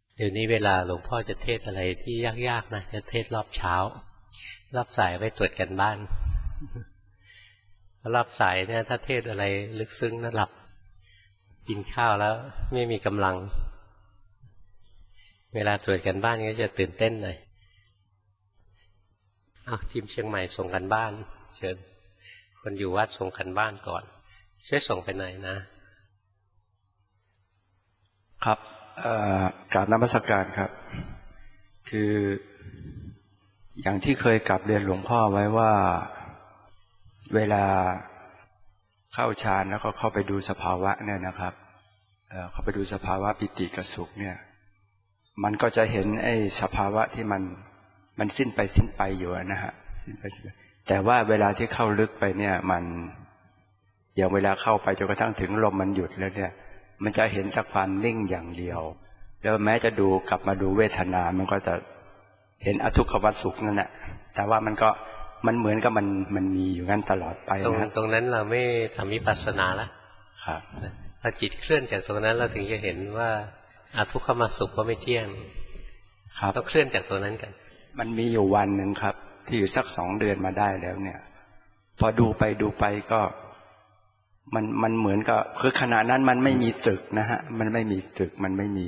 เดี๋ยวนี้เวลาหลวงพ่อจะเทศอะไรที่ยากๆนะจะเทศรอบเช้ารอบสายไว้ตรวจกันบ้านรอบสายเนี่ยถ้าเทศอะไรลึกซึ้งน่าหลับกินข้าวแล้วไม่มีกำลังเวลาตรวจกันบ้านก็จะตื่นเต้นหน่อยทีมเชียงใหม่ส่งกันบ้านเชิญคนอยู่วัดส่งกันบ้านก่อนช่วยส่งไปหน่อยนะครับกราบนมัสการครับคืออย่างที่เคยกลับเรียนหลวงพ่อไว้ว่าเวลาเข้าฌานแล้วก็เข้าไปดูสภาวะเนี่ยนะครับเข้าไปดูสภาวะปิติกับสุขเนี่ยมันก็จะเห็นไอ้สภาวะที่มันสิ้นไปอยู่นะฮะสิ้นไปแต่ว่าเวลาที่เข้าลึกไปเนี่ยมันอย่างเวลาเข้าไปจนกระทั่งถึงลมมันหยุดแล้วเนี่ยมันจะเห็นสักความนิ่งอย่างเดียวแล้วแม้จะดูกลับมาดูเวทนามันก็จะเห็นอทุกขมสุขนั่นแหละแต่ว่ามันเหมือนกับมันมีอยู่งั้นตลอดไปนะตรงนั้นเราไม่ทำวิปัสสนาละครับพอจิตเคลื่อนจากตรงนั้นเราถึงจะเห็นว่าอทุกขมสุขก็ไม่เที่ยงครับต้องเคลื่อนจากตัวนั้นกันมันมีอยู่วันหนึ่งครับที่อยู่สัก2 เดือนมาได้แล้วเนี่ยพอดูไปก็มันเหมือนกับคือขณะนั้นมันไม่มีตึกนะฮะมันไม่มีตึกมันไม่มี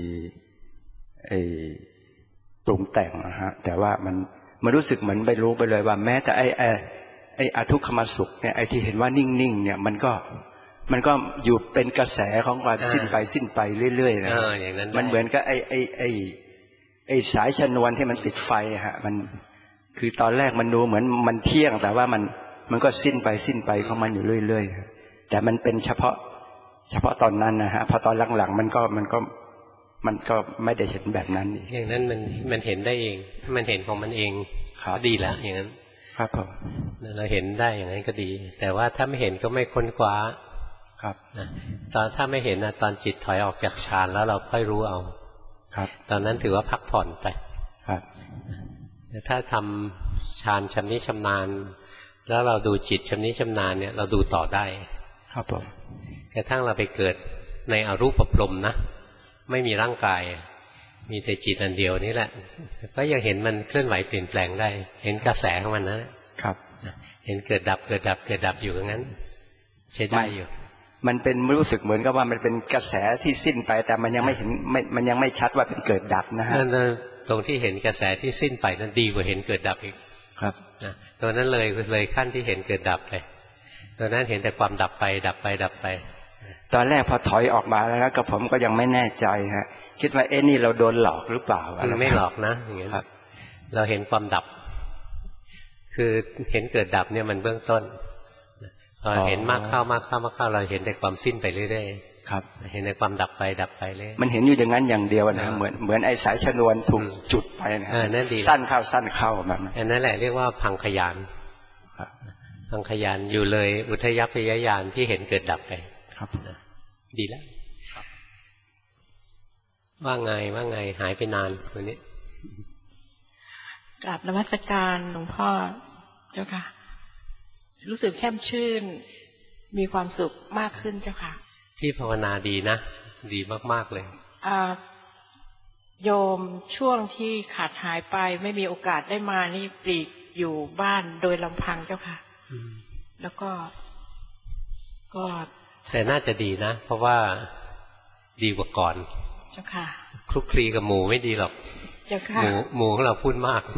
ปรุงแต่งนะฮะแต่ว่ามันรู้สึกเหมือนไปรู้ไปเลยว่าแม้แต่ไอ้อทุกขมสุขเนี่ยไอ้ที่เห็นว่านิ่งๆเนี่ยมันก็อยู่เป็นกระแสของความสิ้นไปเรื่อยๆนะมันเหมือนกับไอ้สายชนวนที่มันติดไฟฮะมันคือตอนแรกมันดูเหมือนมันเที่ยงแต่ว่ามันก็สิ้นไปของมันอยู่เรื่อยๆแต่มันเป็นเฉพาะตอนนั้นนะฮะพอตอนหลังๆมันก็ไม่ได้เห็นแบบนั้นอย่างนั้นมันเห็นได้เองมันเห็นของมันเองดีแล้วอย่างนั้นครับผมเราเห็นได้อย่างนั้นก็ดีแต่ว่าถ้าไม่เห็นก็ไม่ค้นคว้าครับตอนถ้าไม่เห็นนะตอนจิตถอยออกจากฌานแล้วเราค่อยรู้เอาครับตอนนั้นถือว่าพักผ่อนไปครับแต่ถ้าทำฌานชำนิชำนาญแล้วเราดูจิตชำนิชำนาญเนี่ยเราดูต่อได้ครับผมกระทั่งเราไปเกิดในอรูปพรหมนะไม่มีร่างกายมีแต่จิตอันเดียวนี่แหละก็ยังเห็นมันเคลื่อนไหวเปลี่ยนแปลงได้เห็นกระแสของมันนะครับเห็นเกิดดับอยู่อย่างนั้นใช้ได้อยู่มันเป็นรู้สึกเหมือนกับว่ามันเป็นกระแสที่สิ้นไปแต่มันยังไม่เห็นมันยังไม่ชัดว่าเป็นเกิดดับนะฮะตรงที่เห็นกระแสที่สิ้นไปนั้นดีกว่าเห็นเกิดดับอีกครับตัวนั้นเลยขั้นที่เห็นเกิดดับไปตัวนั้นเห็นแต่ความดับไปตอนแรกพอถอยออกมาแล้วก็ผมก็ยังไม่แน่ใจฮะคิดว่านี่เราโดนหลอกหรือเปล่าไม่หลอกนะอย่างนี้ครับเราเห็นความดับคือเห็นเกิดดับเนี่ยมันเบื้องต้นพอเห็นมากเข้าเราเห็นแต่ความสิ้นไปเรื่อยๆครับเห็นแต่ความดับไปเลยมันเห็นอยู่อย่างนั้นอย่างเดียวนะเหมือนไอ้สายชนวนถูกจุดไปนะนั่นดีสั้นเข้าแบบนั้นอันนั้นแหละเรียกว่าพังขยานพังขยานอยู่เลยอุทยัพยญาณที่เห็นเกิดดับไปครับดีแล้วว่าไงหายไปนานวันนี้กราบนมัสการหลวงพ่อเจ้าค่ะรู้สึกแช่มชื่นมีความสุขมากขึ้นเจ้าค่ะที่ภาวนาดีนะดีมากๆเลยโยมช่วงที่ขาดหายไปไม่มีโอกาสได้มานี่ปลีกอยู่บ้านโดยลำพังเจ้าค่ะแล้วก็แต่น่าจะดีนะเพราะว่าดีกว่าก่อนเจ้าค่ะคลุกคลีกับหมูไม่ดีหรอกเจ้าค่ะหมูของเราพูดมาก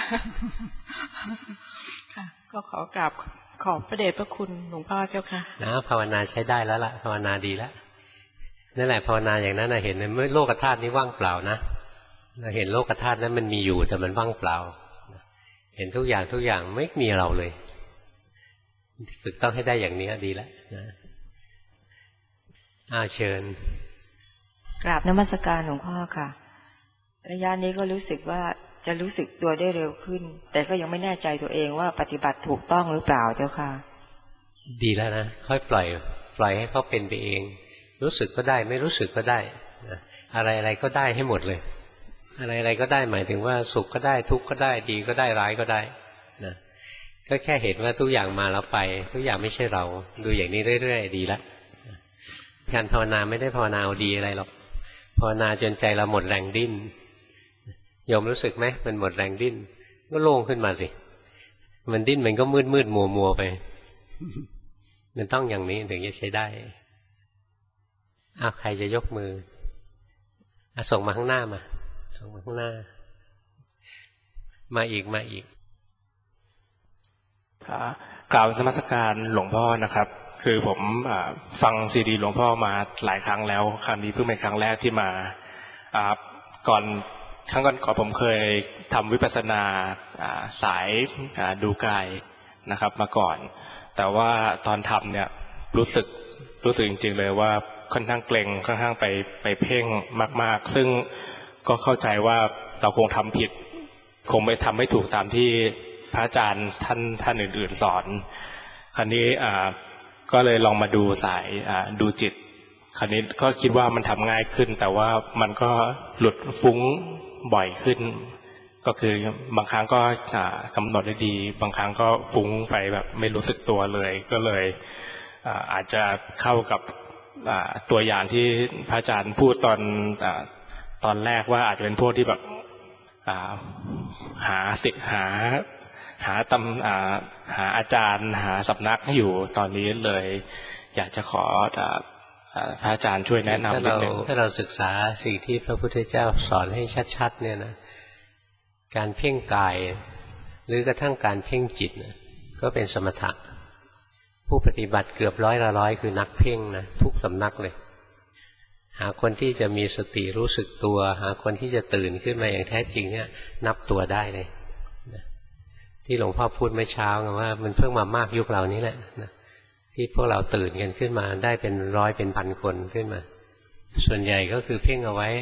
ค่ะก็ขอกราบขอบพระเดชพระคุณหลวงพ่อเจ้าค่ะนะภาวนาใช้ได้แล้วล่ะภาวนาดีแล้วนั่นแหละภาวนาอย่างนั้นนะเห็นเมื่อโลกธาตุนี้ว่างเปล่านะเราเห็นโลกธาตุนั้นมันมีอยู่แต่มันว่างเปล่าเห็นทุกอย่างไม่มีเราเลยฝึกต้องให้ได้อย่างนี้ดีแล้วนะเชิญกราบนมัสการหลวงพ่อค่ะระยะนี้ก็รู้สึกว่าจะรู้สึกตัวได้เร็วขึ้นแต่ก็ยังไม่แน่ใจตัวเองว่าปฏิบัติถูกต้องหรือเปล่าเจ้าค่ะดีแล้วนะค่อยปล่อยให้เขาเป็นไปเองรู้สึกก็ได้ไม่รู้สึกก็ได้อะไรก็ได้ให้หมดเลยอะไรก็ได้หมายถึงว่าสุขก็ได้ทุกข์ก็ได้ดีก็ได้ร้ายก็ได้นะก็แค่เห็นว่าทุกอย่างมาแล้วไปทุกอย่างไม่ใช่เราดูอย่างนี้เรื่อยๆดีแล้วการภาวนาไม่ได้ภาวนาเอาดีอะไรหรอกภาวนาจนใจเราหมดแรงดิ้นโยมรู้สึกไหมมันหมดแรงดิ้นก็โล่งขึ้นมาสิมันดิ้นมันก็มืดมัวไปมันต้องอย่างนี้ถึงจะใช้ได้ใครจะยกมือส่งมาข้างหน้ามาส่งมาข้างหน้ามาอีกกล่าวนมัสการหลวงพ่อนะครับคือผมฟังซีดีหลวงพ่อมาหลายครั้งแล้วครั้งนี้เพิ่งเป็นครั้งแรกที่มาก่อนครั้งก่อนผมเคยทำวิปัสสนาสายดูกายนะครับมาก่อนแต่ว่าตอนทำเนี่ยรู้สึกจริงๆเลยว่าค่อนข้างเกร็งค่อนข้างไปเพ่งมากๆซึ่งก็เข้าใจว่าเราคงทำผิดคงไม่ทำไม่ถูกตามที่พระอาจารย์ท่านอื่นๆสอนคราวนี้ก็เลยลองมาดูสายดูจิตคราวนี้ก็คิดว่ามันทำง่ายขึ้นแต่ว่ามันก็หลุดฟุ้งบ่อยขึ้นก็คือบางครั้งก็กำหนดได้ดีบางครั้งก็ฟุ้งไปแบบไม่รู้สึกตัวเลยก็เลยอาจจะเข้ากับตัวอย่างที่พระอาจารย์พูดตอนแรกว่าอาจจะเป็นพวกที่แบบหาอาจารย์หาสำนักอยู่ตอนนี้เลยอยากจะขอพระอาจารย์ช่วยแนะนำนิดนึงถ้าเราศึกษาสิ่งที่พระพุทธเจ้าสอนให้ชัดๆเนี่ยนะการเพ่งกายหรือกระทั่งการเพ่งจิตนะก็เป็นสมถะผู้ปฏิบัติเกือบ100 ละ100คือนักเพ่งนะทุกสำนักเลยหาคนที่จะมีสติรู้สึกตัวหาคนที่จะตื่นขึ้นมาอย่างแท้จริงเนี่ยนับตัวได้เลยที่หลวงพ่อพูดเมื่อเช้าว่ามันเพิ่งมามากยุคเรานี้แหละที่พวกเราตื่นกันขึ้นมาได้เป็น100เป็นพันคนขึ้นมาส่วนใหญ่ก็คือเพ่งเอาไว้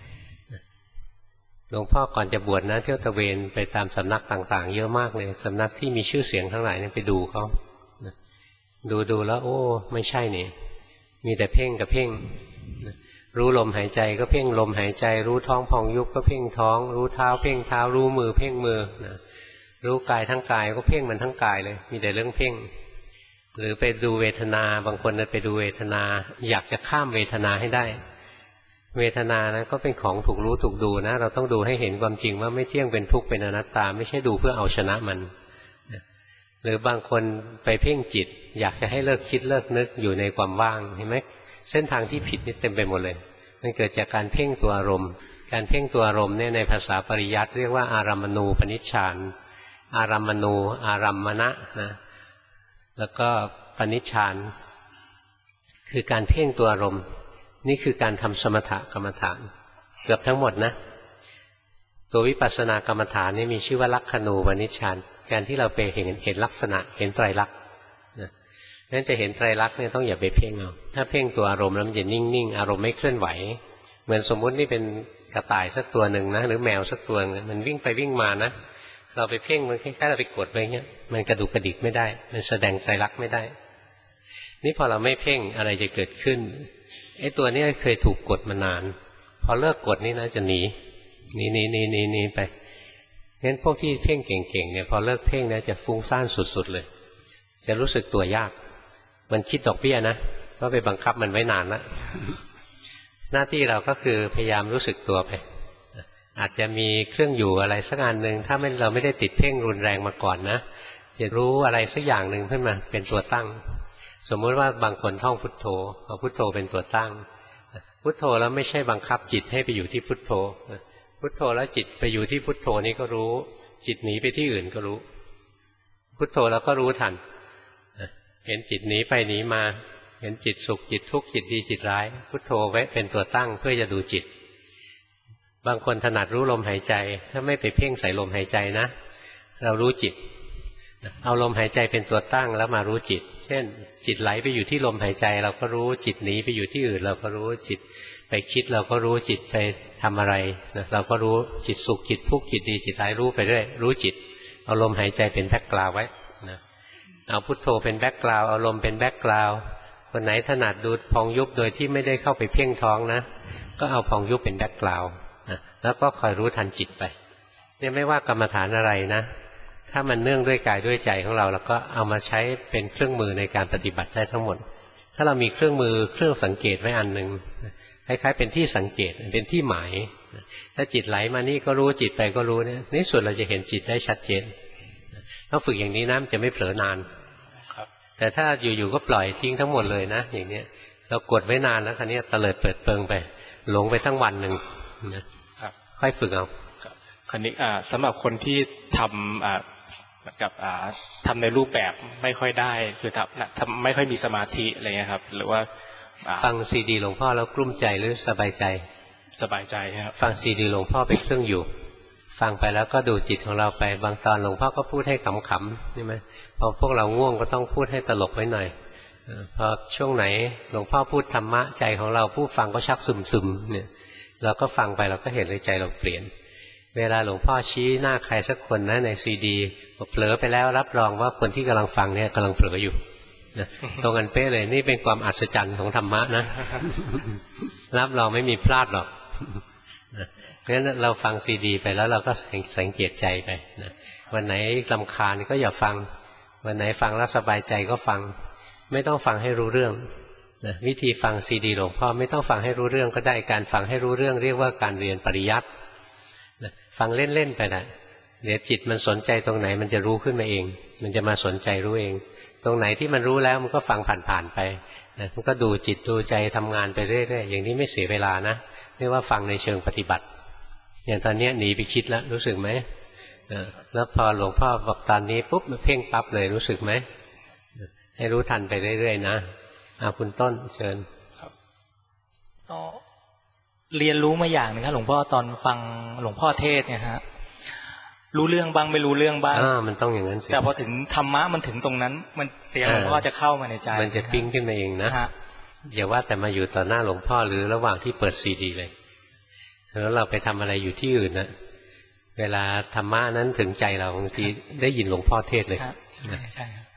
หลวงพ่อก่อนจะบวชนะเที่ยวตะเวนไปตามสำนักต่างๆเยอะมากเลยสำนักที่มีชื่อเสียงทั้งหลายเนี่ยไปดูเขาดูแล้วโอ้ไม่ใช่นี่มีแต่เพ่งกับเพ่งรู้ลมหายใจก็เพ่งลมหายใจรู้ท้องพองยุบก็เพ่งท้องรู้เท้าเพ่งเท้ารู้มือเพ่งมือรู้กายทั้งกายก็เพ่งมันทั้งกายเลยมีแต่เรื่องเพ่งหรือไปดูเวทนาบางคนไปดูเวทนาอยากจะข้ามเวทนาให้ได้เวทนานะก็เป็นของถูกรู้ถูกดูนะเราต้องดูให้เห็นความจริงว่าไม่เที่ยงเป็นทุกข์เป็นอนัตตาไม่ใช่ดูเพื่อเอาชนะมันหรือบางคนไปเพ่งจิตอยากจะให้เลิกคิดเลิกนึกอยู่ในความว่างเห็นไหมเส้นทางที่ผิดนี่เต็มไปหมดเลยมันเกิดจากการเพ่งตัวอารมณ์การเพ่งตัวอารมณ์เนี่ยในภาษาปริยัติเรียกว่าอารัมมณูปนิชฌานอารัมมณูอารัมมณะนะแล้วก็ปนิชฌานคือการเพ่งตัวอารมณ์นี่คือการทำสมถกรรมฐานเกือบทั้งหมดนะตัววิปัสสนากรรมฐานนี่มีชื่อว่าลักขณูปนิชฌานการที่เราไปเห็นลักษณะเห็นไตรลักษณ์นั้นจะเห็นไตรลักษณ์เนี่ยต้องอย่าไปเพ่งเอาถ้าเพ่งตัวอารมณ์แล้วมันจะนิ่งๆอารมณ์ไม่เคลื่อนไหวเหมือนสมมุตินี่เป็นกระต่ายสักตัวหนึ่งนะหรือแมวสักตัวนึงมันวิ่งไปวิ่งมานะเราไปเพ่งมันคล้ายๆเราไปกดไปเงี้ยมันกระดุกกระดิกไม่ได้มันแสดงไตรลักษณ์ไม่ได้นี่พอเราไม่เพ่งอะไรจะเกิดขึ้นไอ้ตัวนี้เคยถูกกดมานานพอเลิกกดนี่นะจะหนีไปงั้นพวกที่เพ่งเก่งๆเนี่ยพอเลิกเพ่งนะจะฟุ้งซ่านสุดๆเลยจะรู้สึกตัวยากมันคิดดอกเบี้ยนะก็ไปบังคับมันไว้นานแล้วหน้าที่เราก็คือพยายามรู้สึกตัวไปอาจจะมีเครื่องอยู่อะไรสักอันหนึ่งถ้าเราไม่ได้ติดเพ่งรุนแรงมาก่อนนะจะรู้อะไรสักอย่างหนึ่งขึ้นมาเป็นตัวตั้งสมมุติว่าบางคนท่องพุทโธเอาพุทโธเป็นตัวตั้งพุทโธแล้วไม่ใช่บังคับจิตให้ไปอยู่ที่พุทโธพุทโธแล้วจิตไปอยู่ที่พุทโธนี่ก็รู้จิตหนีไปที่อื่นก็รู้พุทโธแล้วก็รู้ทันเห็นจิตหนีไปหนีมาเห็นจิตสุขจิตทุกข์จิตดีจิตร้ายพุทโธไว้เป็นตัวตั้งเพื่อจะดูจิตบางคนถนัดรู้ลมหายใจถ้าไม่ไปเพ่งใส่ลมหายใจนะเรารู้จิตเอาลมหายใจเป็นตัวตั้งแล้วมารู้จิตเช่นจิตไหลไปอยู่ที่ลมหายใจเราก็รู้จิตหนีไปอยู่ที่อื่นเราก็รู้จิตไปคิดเราก็รู้จิตไปทำอะไรนะเราก็รู้จิตสุขจิตทุกข์จิตดีจิตร้ายรู้ไปเรื่อยรู้จิตเอาลมหายใจเป็นแบ็คกราวด์ไว้นะเอาพุทโธเป็นแบ็คกราวด์เอาลมเป็นแบ็คกราวด์คนไหนถนัดดูพองยุบโดยที่ไม่ได้เข้าไปเพ่งท้องนะก็เอาพองยุบเป็นแบ็คกราวด์นะแล้วก็คอยรู้ทันจิตไปเนี่ยไม่ว่ากรรมฐานอะไรนะถ้ามันเนื่องด้วยกายด้วยใจของเราแล้วก็เอามาใช้เป็นเครื่องมือในการปฏิบัติได้ทั้งหมดถ้าเรามีเครื่องมือเครื่องสังเกตไว้อันหนึ่งคล้ายๆเป็นที่สังเกตเป็นที่หมายถ้าจิตไหลมานี่ก็รู้จิตไปก็รู้เนี่ยในสุดเราจะเห็นจิตได้ชัดเจนต้องฝึกอย่างนี้นะมันจะไม่เผลอนานแต่ถ้าอยู่ๆก็ปล่อยทิ้งทั้งหมดเลยนะอย่างเนี้ยเรากดไว้นานแล้วคันนี้เตลิดเปิดเปิงไปหลงไปทั้งวันหนึ่งนะครับค่อยฝึกเอาคันนี้สำหรับคนที่ทำกับทำในรูปแบบไม่ค่อยได้คือทำไม่ค่อยมีสมาธิอะไรเงี้ยครับหรือว่าฟังซีดีหลวงพ่อแล้วกลุ้มใจหรือสบายใจสบายใจครับฟังซีดีหลวงพ่อเป็นเครื่องอยู่ฟังไปแล้วก็ดูจิตของเราไปบางตอนหลวงพ่อก็พูดให้ขำๆใช่ไหมพอพวกเราง่วงก็ต้องพูดให้ตลกไว้หน่อยพอช่วงไหนหลวงพ่อพูดธรรมะใจของเราผู้ฟังก็ชักซึมๆเนี่ยเราก็ฟังไปเราก็เห็นเลยใจเราเปลี่ยนเวลาหลวงพ่อชี้หน้าใครสักคนนะในซีดีเผลอไปแล้วรับรองว่าคนที่กำลังฟังเนี่ยกำลังเผลออยู่ตรงกันเป๊ะเลยนี่เป็นความอัศจรรย์ของธรรมะนะรับรองไม่มีพลาดหรอกเพราะฉะนั้นเราฟังซีดีไปแล้วเราก็สังเกตใจไปนะวันไหนรำคาญก็อย่าฟังวันไหนฟังแล้วสบายใจก็ฟังไม่ต้องฟังให้รู้เรื่องนะวิธีฟังซีดีหลวงพ่อไม่ต้องฟังให้รู้เรื่องก็ได้การฟังให้รู้เรื่องเรียกว่าการเรียนปริยัตินะฟังเล่นๆไปนะเดี๋ยวจิตมันสนใจตรงไหนมันจะรู้ขึ้นมาเองมันจะมาสนใจรู้เองตรงไหนที่มันรู้แล้วมันก็ฟังผ่านๆไปนะมันก็ดูจิตดูใจทำงานไปเรื่อยๆอย่างนี้ไม่เสียเวลานะเรียกว่าฟังในเชิงปฏิบัติอย่างตอนนี้หนีไปคิดแล้วรู้สึกไหมแล้วพอหลวงพ่อบอกตอนนี้ปุ๊บเพ่งปั๊บเลยรู้สึกไหมให้รู้ทันไปเรื่อยๆนะคุณต้นเชิญครับก็เรียนรู้มาอย่างนึงครับหลวงพ่อตอนฟังหลวงพ่อเทศเนี่ยฮะรู้เรื่องบ้างไม่รู้เรื่องบ้างมันต้องอย่างนั้นสิแต่พอถึงธรรมะมันถึงตรงนั้นมันเสียงหลวงพ่อจะเข้ามาในใจมันจะปิ้งขึ้นมาเองนะอย่าว่าแต่มาอยู่ต่อหน้าหลวงพ่อหรือระหว่างที่เปิดซีดีเลยแล้วเราไปทำอะไรอยู่ที่อื่นนะเวลาธรรมะนั้นถึงใจเราบางทีได้ยินหลวงพ่อเทศเลยใช่ครับ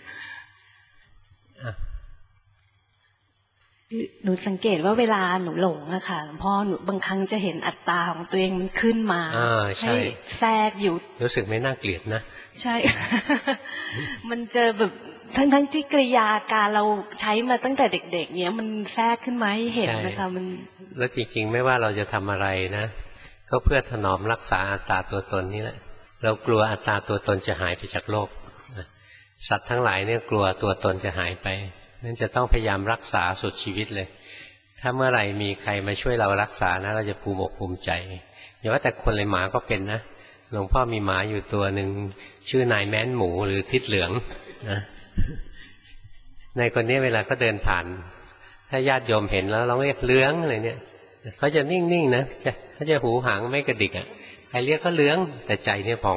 หนูสังเกตว่าเวลาหนูหลงอะค่ะหลวงพ่อหนูบางครั้งจะเห็นอัตตาของตัวเองมันขึ้นมาให้แทรกอยู่รู้สึกไม่น่าเกลียดนะใช่ มันเจอแบบทั้งที่กริยาการเราใช้มาตั้งแต่เด็กๆเนี้ยมันแทรกขึ้นมาให้เห็นนะคะมันแล้วจริงๆไม่ว่าเราจะทำอะไรนะก็เพื่อถนอมรักษาอัตตาตัวตนนี่แหละเรากลัวอัตตาตัวตนจะหายไปจากโลกสัตว์ทั้งหลายเนี่ยกลัวตัวตนจะหายไปนั่นจะต้องพยายามรักษาสุดชีวิตเลยถ้าเมื่อไหร่มีใครมาช่วยเรารักษานะเราจะภูมิอกภูมิใจอย่าว่าแต่คนเลยหมาก็เป็นนะหลวงพ่อมีหมาอยู่ตัวหนึ่งชื่อนายแม้นหมูหรือทิศเหลืองนะในคนนี้เวลาเขาเดินผ่านถ้าญาติโยมเห็นแล้วเราเรียกเหลืองอะไรเนี่ยเขาจะนิ่งๆนะเขาจะหูหางไม่กระดิกอ่ะใครเรียกก็เหลืองแต่ใจเนี่ยพอง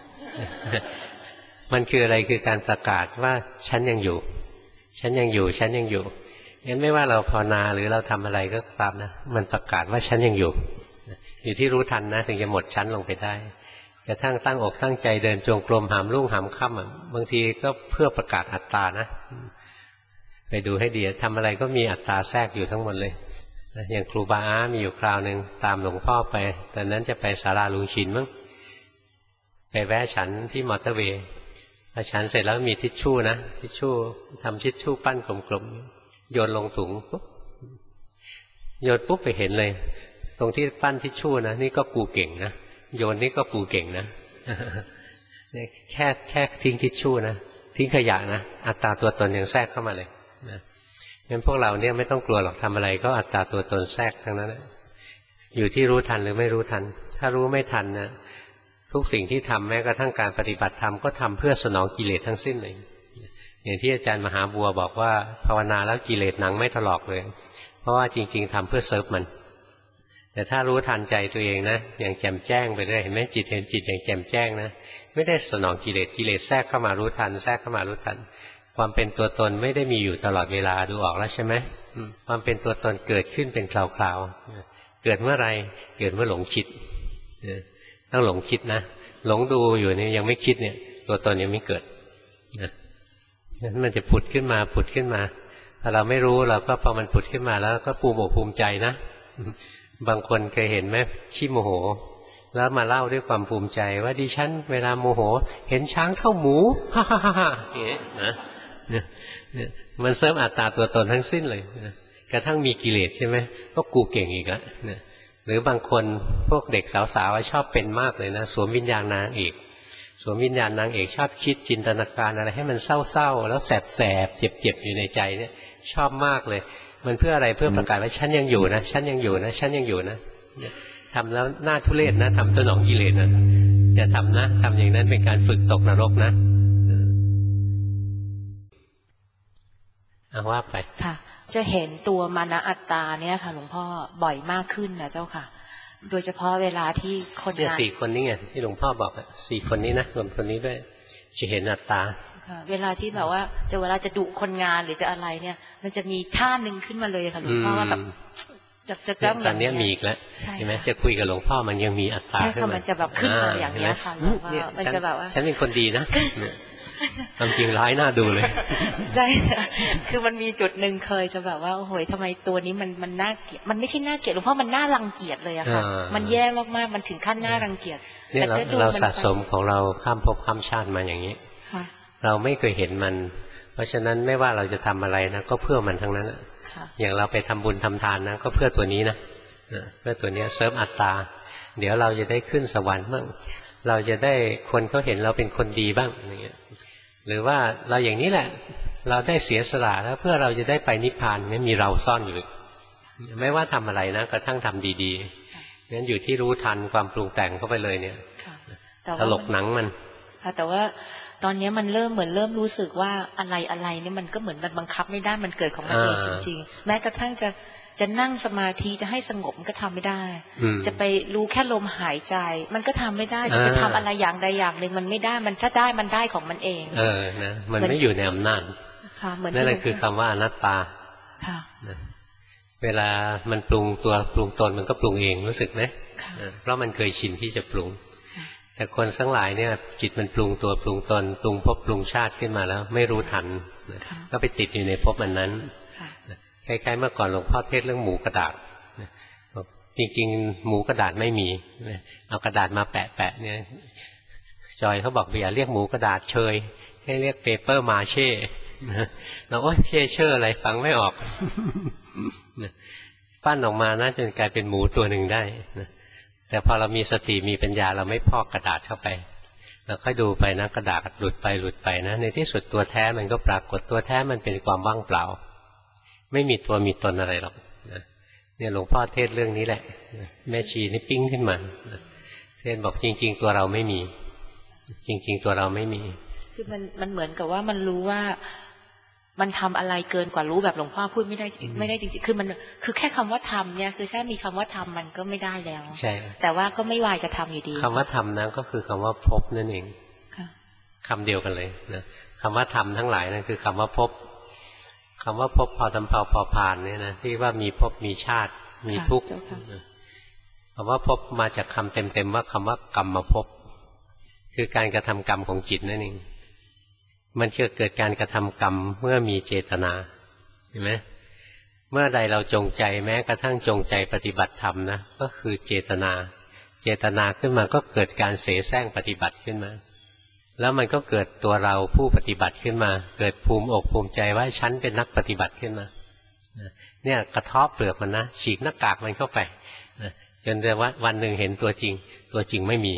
มันคืออะไรคือการประกาศว่าฉันยังอยู่ฉันยังอยู่ฉันยังอยู่งั้นไม่ว่าเราภาวนาหรือเราทำอะไรก็ตามนะมันประกาศว่าฉันยังอยู่อยู่ที่รู้ทันนะถึงจะหมดชั้นลงไปได้กระทั่งตั้งอกตั้งใจเดินจงกรมหามรุ่งหามค่ำบางทีก็เพื่อประกาศอัตตานะไปดูให้ดีทำอะไรก็มีอัตตาแทรกอยู่ทั้งหมดเลยอย่างครูบาอามีอยู่คราวหนึ่งตามหลวงพ่อไปตอนนั้นจะไปศาลาลุงชินมั้งไปแวะฉันที่มอเตอร์เวย์พอฉันเสร็จแล้วมีทิชชู่นะทิชชู่ทำทิชชู่ปั้นกลมๆโยนลงถุงปุ๊บโยนปุ๊บไปเห็นเลยตรงที่ปั้นทิชชู่นะนี่ก็กูเก่งนะโยนนี่ก็กูเก่งนะแค่ทิ้งทิชชู่นะทิ้งขยะนะอัตตาตัวตนยังแทรกเข้ามาเลยนะงั้นพวกเราเนี่ยไม่ต้องกลัวหรอกทำอะไรก็อัตตาตัวตนแทรกทั้งนั้นอยู่ที่รู้ทันหรือไม่รู้ทันถ้ารู้ไม่ทันนะทุกสิ่งที่ทำแม้กระทั่งการปฏิบัติธรรมก็ทำเพื่อสนองกิเลสทั้งสิ้นเลยอย่างที่อาจารย์มหาบัวบอกว่าภาวนาแล้วกิเลสหนังไม่ถลอกเลยเพราะว่าจริงๆทำเพื่อเซิร์ฟมันแต่ถ้ารู้ทันใจตัวเองนะอย่างแจ่มแจ้งไปเรื่อยเห็นไหมจิตเห็นจิตอย่างแจ่มแจ้งนะไม่ได้สนองกิเลสกิเลสแทรกเข้ามารู้ทันแทรกเข้ามารู้ทันความเป็นตัวตนไม่ได้มีอยู่ตลอดเวลาดูออกแล้วใช่ไหมความเป็นตัวตนเกิดขึ้นเป็นคราวๆเกิดเมื่อไรเกิดเมื่อหลงคิดต้องหลงคิดนะหลงดูอยู่นี่ยังไม่คิดเนี่ยตัวตนยังไม่เกิดนะนั้นมันจะผุดขึ้นมาผุดขึ้นมาถ้าเราไม่รู้เราก็พอมันผุดขึ้นมาแล้วก็ภูมิอกภูมิใจนะบางคนเคยเห็นไหมขี้โมโหแล้วมาเล่าด้วยความภูมิใจว่าดิฉันเวลาโมโหเห็นช้างเท่าหมูฮ่าฮ่าฮ่าอย่างนี้นะเนี่ยมันเสริมอัตตาตัวตนทั้งสิ้นเลยนะกระทั่งมีกิเลสใช่ไหมก็กูเก่งอีกแล้วเนี่ยหรือบางคนพวกเด็กสาวๆชอบเป็นมากเลยนะสวมวิญญาณนางเอกสวมวิญญาณนางเอกชอบคิดจินตนาการอะไรให้มันเศร้าๆแล้วแสบๆเจ็บๆอยู่ในใจเนี่ยชอบมากเลยมันเพื่ออะไรเพื่อประกาศว่าฉันยังอยู่นะฉันยังอยู่นะฉันยังอยู่นะทำแล้วน่าทุเรศนะทำสนองกิเลสนะอย่าทำนะทำอย่างนั้นเป็นการฝึกตกนรกนะเอาว่าไปค่ะจะเห็นตัวมานะอัตตาเนี่ยค่ะหลวงพ่อบ่อยมากขึ้นนะเจ้าค่ะโดยเฉพาะเวลาที่คนเนี่ย4 คนนี้ไงที่หลวงพ่อบอก4 คนนี้นะรวมคนนี้ด้วยจะเห็นอัตตาเวลาที่แบบว่าเวลาจะดุคนงานหรือจะอะไรเนี่ยมันจะมีท่านึงขึ้นมาเลยค่ะหลวงพ่อว่าแบบจะต้องตอนนี้มีอีกแล้วใช่ไหมจะคุยกับหลวงพ่อมันยังมีอัตตาใช่ค่ะมันจะแบบขึ้นมาอย่างนี้ค่ะมันจะแบบว่าฉันเป็นคนดีนะความจริงร้ายน่าดูเลยใช่คือมันมีจุดหนึ่งเคยจะแบบว่าโอ้โหทำไมตัวนี้มันน่าเกลียดมันไม่ใช่น่าเกลียดหลวงพ่อมันน่ารังเกียจเลยอะค่ะมันแย่มากๆมันถึงขั้นน่ารังเกียจเนี่ยเราสะสมของเราข้ามภพข้ามชาติมาอย่างนี้เราไม่เคยเห็นมันเพราะฉะนั้นไม่ว่าเราจะทำอะไรนะก็เพื่อมันทั้งนั้นอย่างเราไปทำบุญทำทานนะก็เพื่อตัวนี้นะเพื่อตัวนี้เสริมอัตตาเดี๋ยวเราจะได้ขึ้นสวรรค์บ้างเราจะได้คนเขาเห็นเราเป็นคนดีบ้างอย่างเงี้ยหรือว่าเราอย่างนี้แหละเราได้เสียสละแล้วเพื่อเราจะได้ไปนิพพานไม่มีเราซ่อนอยู่ไม่ว่าทำอะไรนะกระทั่งทำดีๆงั้นอยู่ที่รู้ทันความปรุงแต่งเข้าไปเลยเนี่ยตลกหนังมันแต่ว่าตอนนี้มันเริ่มรู้สึกว่าอะไรเนี่ยมันก็เหมือนมันบังคับไม่ได้มันเกิดของมันเองจริงๆแม้กระทั่งจะนั่งสมาธิจะให้สงบมันก็ทำไม่ได้จะไปรู้แค่ลมหายใจมันก็ทำไม่ได้จะไปทำอะไรอย่างใดอย่างหนึ่งมันไม่ได้มันถ้าได้มันได้ของมันเองนะมันไม่อยู่ในอำนาจนั่นแหละคือคำว่าอนัตตาเวลามันปรุงตัวปรุงตนมันก็ปรุงเองรู้สึกไหมเพราะมันเคยชินที่จะปรุงแต่คนทั้งหลายเนี่ยจิตมันปรุงตัวปรุงตนปรุงภพปรุงชาติขึ้นมาแล้วไม่รู้ทันก็ไปติดอยู่ในภพอันนั้นคล้ายๆเมื่อก่อนหลวงพ่อเทศเรื่องหมูกระดาษจริงๆหมูกระดาษไม่มีเอากระดาษมาแปะเนี่ยจอยเขาบอกอย่าเรียกหมูกระดาษเชยให้เรียกเปเปอร์มาเช่เราโอ๊ยเช่อะไรฟังไม่ออกปั้นออกมานะจนกลายเป็นหมูตัวหนึ่งได้แต่พอเรามีสติมีปัญญาเราไม่พอกกระดาษเข้าไปเราค่อยดูไปนะกระดาษหลุดไปนะในที่สุดตัวแท้มันก็ปรากฏตัวแท้มันเป็นความว่างเปล่าไม่มีตัวมีตนอะไรหรอกเนี่ยหลวงพ่อเทศเรื่องนี้แหละแม่ชีนี่ปิ้งขึ้นมาเทศบอกจริงๆตัวเราไม่มีจริงๆตัวเราไม่มีคือมันเหมือนกับว่ามันรู้ว่ามันทำอะไรเกินกว่ารู้แบบหลวงพ่อพูดไม่ได้จริงๆคือมันคือแค่คำว่าทำเนี่ยคือแค่มีคำว่าทำมันก็ไม่ได้แล้วใช่แต่ว่าก็ไม่วายจะทำอยู่ดีคำว่าทำนั้นก็คือคำว่าพบนั่นเองคำเดียวกันเลยนะคำว่าทำทั้งหลายนั่นคือคำว่าพบคำว่าพบพอทำพอผ่านเนี่ยนะที่ว่ามีพบมีชาติมีทุกข์คำว่าพบมาจากคำเต็มๆว่าคำว่ากรรมมาพบคือการกระทำกรรมของจิตนั่นเองมันเกิดการกระทำกรรมเมื่อมีเจตนาเห็นไหมเมื่อใดเราจงใจแม้กระทั่งจงใจปฏิบัติธรรมนะก็คือเจตนาขึ้นมาก็เกิดการเสแสร้งปฏิบัติขึ้นมาแล้วมันก็เกิดตัวเราผู้ปฏิบัติขึ้นมาเกิดภูมิอกภูมิใจว่าฉันเป็นนักปฏิบัติขึ้นมาเนี่ยกระเทาะเปลือกมันนะฉีกหน้ากากมันเข้าไปจนแต่ว่าวันหนึ่งเห็นตัวจริงไม่มี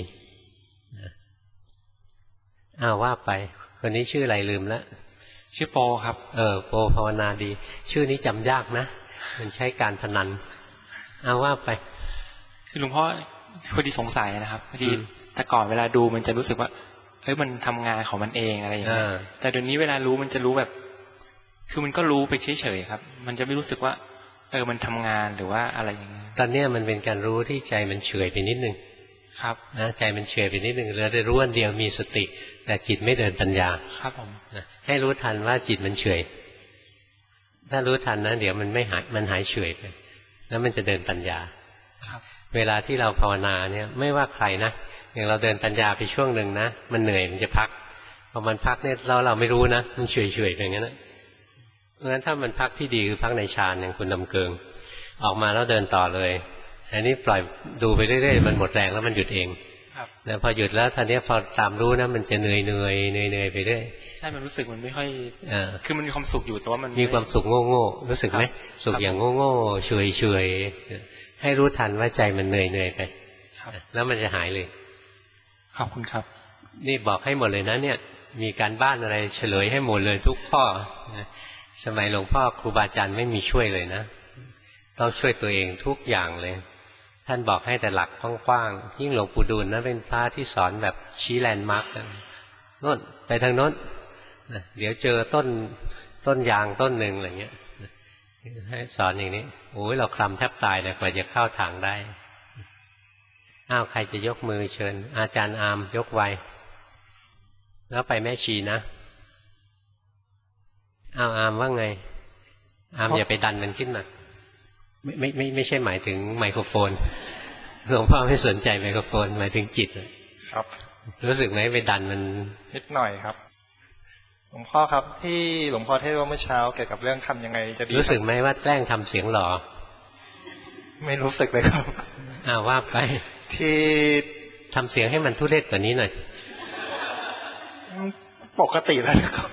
ว่าไปคนนี้ชื่ออะไรลืมแล้วชื่อโปครับโปภาวนาดีชื่อนี้จำยากนะมันใช้การพนันว่าไปคือหลวงพ่อพอดีสงสัยนะครับพอดีแต่ก่อนเวลาดูมันจะรู้สึกว่ามันทำงานของมันเองอะไรอย่างเงี้ยแต่เดี๋ยวนี้เวลารู้มันจะรู้แบบคือมันก็รู้ไปเฉยๆครับมันจะไม่รู้สึกว่ามันทำงานหรือว่าอะไรอย่างเงี้ยตอนนี้มันเป็นการรู้ที่ใจมันเฉยไปนิดนึงครับนะใจมันเฉยไปนิดนึงเราได้รู้อันเดียวมีสติแต่จิตไม่เดินปัญญาครับผมให้รู้ทันว่าจิตมันเฉยถ้ารู้ทันนะเดี๋ยวมันไม่หายมันหายเฉยไปแล้วมันจะเดินปัญญาครับเวลาที่เราภาวนาเนี่ยไม่ว่าใครนะอย่างเราเดินปัญญาไปช่วงหนึ่งนะมันเหนื่อยมันจะพักพอมันพักเนี่ยเราไม่รู้นะมันเฉยๆอย่างนั้นนะเพราะฉะนั้นถ้ามันพักที่ดีคือพักในฌานอย่างคุณดำเกิงออกมาแล้วเดินต่อเลยอันนี้ปล่อยดูไปเรื่อยๆมันหมดแรงแล้วมันหยุดเองนะพอหยุดแล้วทีนี้พอตามรู้นะมันจะเหนื่อยไปเรื่อยใช่มันรู้สึกมันไม่ค่อยคือมันมีความสุขอยู่แต่ว่ามันมีความสุขโง่รู้สึกไหมสุขอย่างโง่เฉยให้รู้ทันว่าใจมันเหนื่อยไปแล้วมันจะหายเลยขอบคุณครับนี่บอกให้หมดเลยนะเนี่ยมีการบ้านอะไรเฉลยให้หมดเลยทุกข้อสมัยหลวงพ่อครูบาอาจารย์ไม่มีช่วยเลยนะต้องช่วยตัวเองทุกอย่างเลยท่านบอกให้แต่หลักกว้างๆยิ่งหลวงปู่ดูลนะเป็นพระที่สอนแบบชี้แลนด์มาร์กโน่นไปทางโน้นเดี๋ยวเจอต้นยางต้นหนึ่งอะไรเงี้ยให้สอนอย่างนี้โอ้ยเราคลำแทบตายเลยกว่าจะเข้าทางได้อ้าวใครจะยกมือเชิญอาจารย์อามยกไวแล้วไปแม่ชีนะอ้าวอามว่าไงอามอย่าไปดันมันขึ้นมาไม่ใช่หมายถึงไมโครโฟนหลวงพ่อไม่สนใจไมโครโฟนหมายถึงจิตครับรู้สึกไหมไปดันมันนิดหน่อยครับหลวงพ่อครับที่หลวงพ่อเทศว่าเมื่อเช้าเกี่ยวกับเรื่องทำยังไงจะดีรู้สึกไหมว่าแกล้งทำเสียงหล่อไม่รู้สึกเลยครับว่าไปที่ทำเสียงให้มันทุเรศกว่านี้หน่อยปกติแล้วนะครับ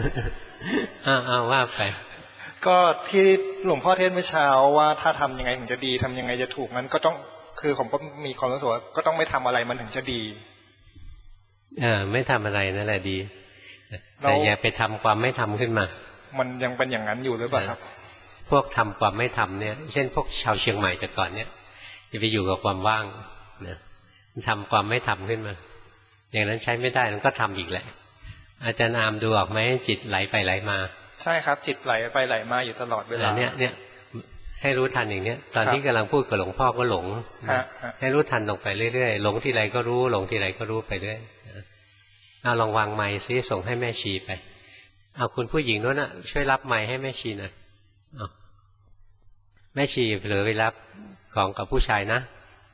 ว่าไปก็ที่หลวงพ่อเทศเมื่อเช้าว่าถ้าทำยังไงถึงจะดีทำยังไงจะถูกงั้นก็ต้องคือผมก็มีความรู้สึกว่าก็ต้องไม่ทำอะไรมันถึงจะดีไม่ทำอะไรนั่นแหละดีแต่อย่าไปทำความไม่ทำขึ้นมามันยังเป็นอย่างนั้นอยู่หรือเปล่าครับพวกทำความไม่ทำเนี่ยเช่นพวกชาวเชียงใหม่แต่ก่อนเนี่ยจะไปอยู่กับความว่างนะทำความไม่ทำขึ้นมาอย่างนั้นใช้ไม่ได้มันก็ทำอีกแหละอาจารย์อามดูออกไหมจิตไหลไปไหลมาใช่ครับจิตไหลไปไหลมาอยู่ตลอดเวลาเนี่ยให้รู้ทันอย่างเนี้ยตอนที่กำลังพูดกับหลวงพ่อก็หลงให้รู้ทันลงไปเรื่อยๆหลงที่ไรก็รู้หลงที่ไรก็รู้ไปเรื่อยเอาลองวางไมค์ซิส่งให้แม่ชีไปเอาคุณผู้หญิงนู้นนะช่วยรับไมค์ให้แม่ชีหน่อยแม่ชีเหลือไปรับของกับผู้ชายนะ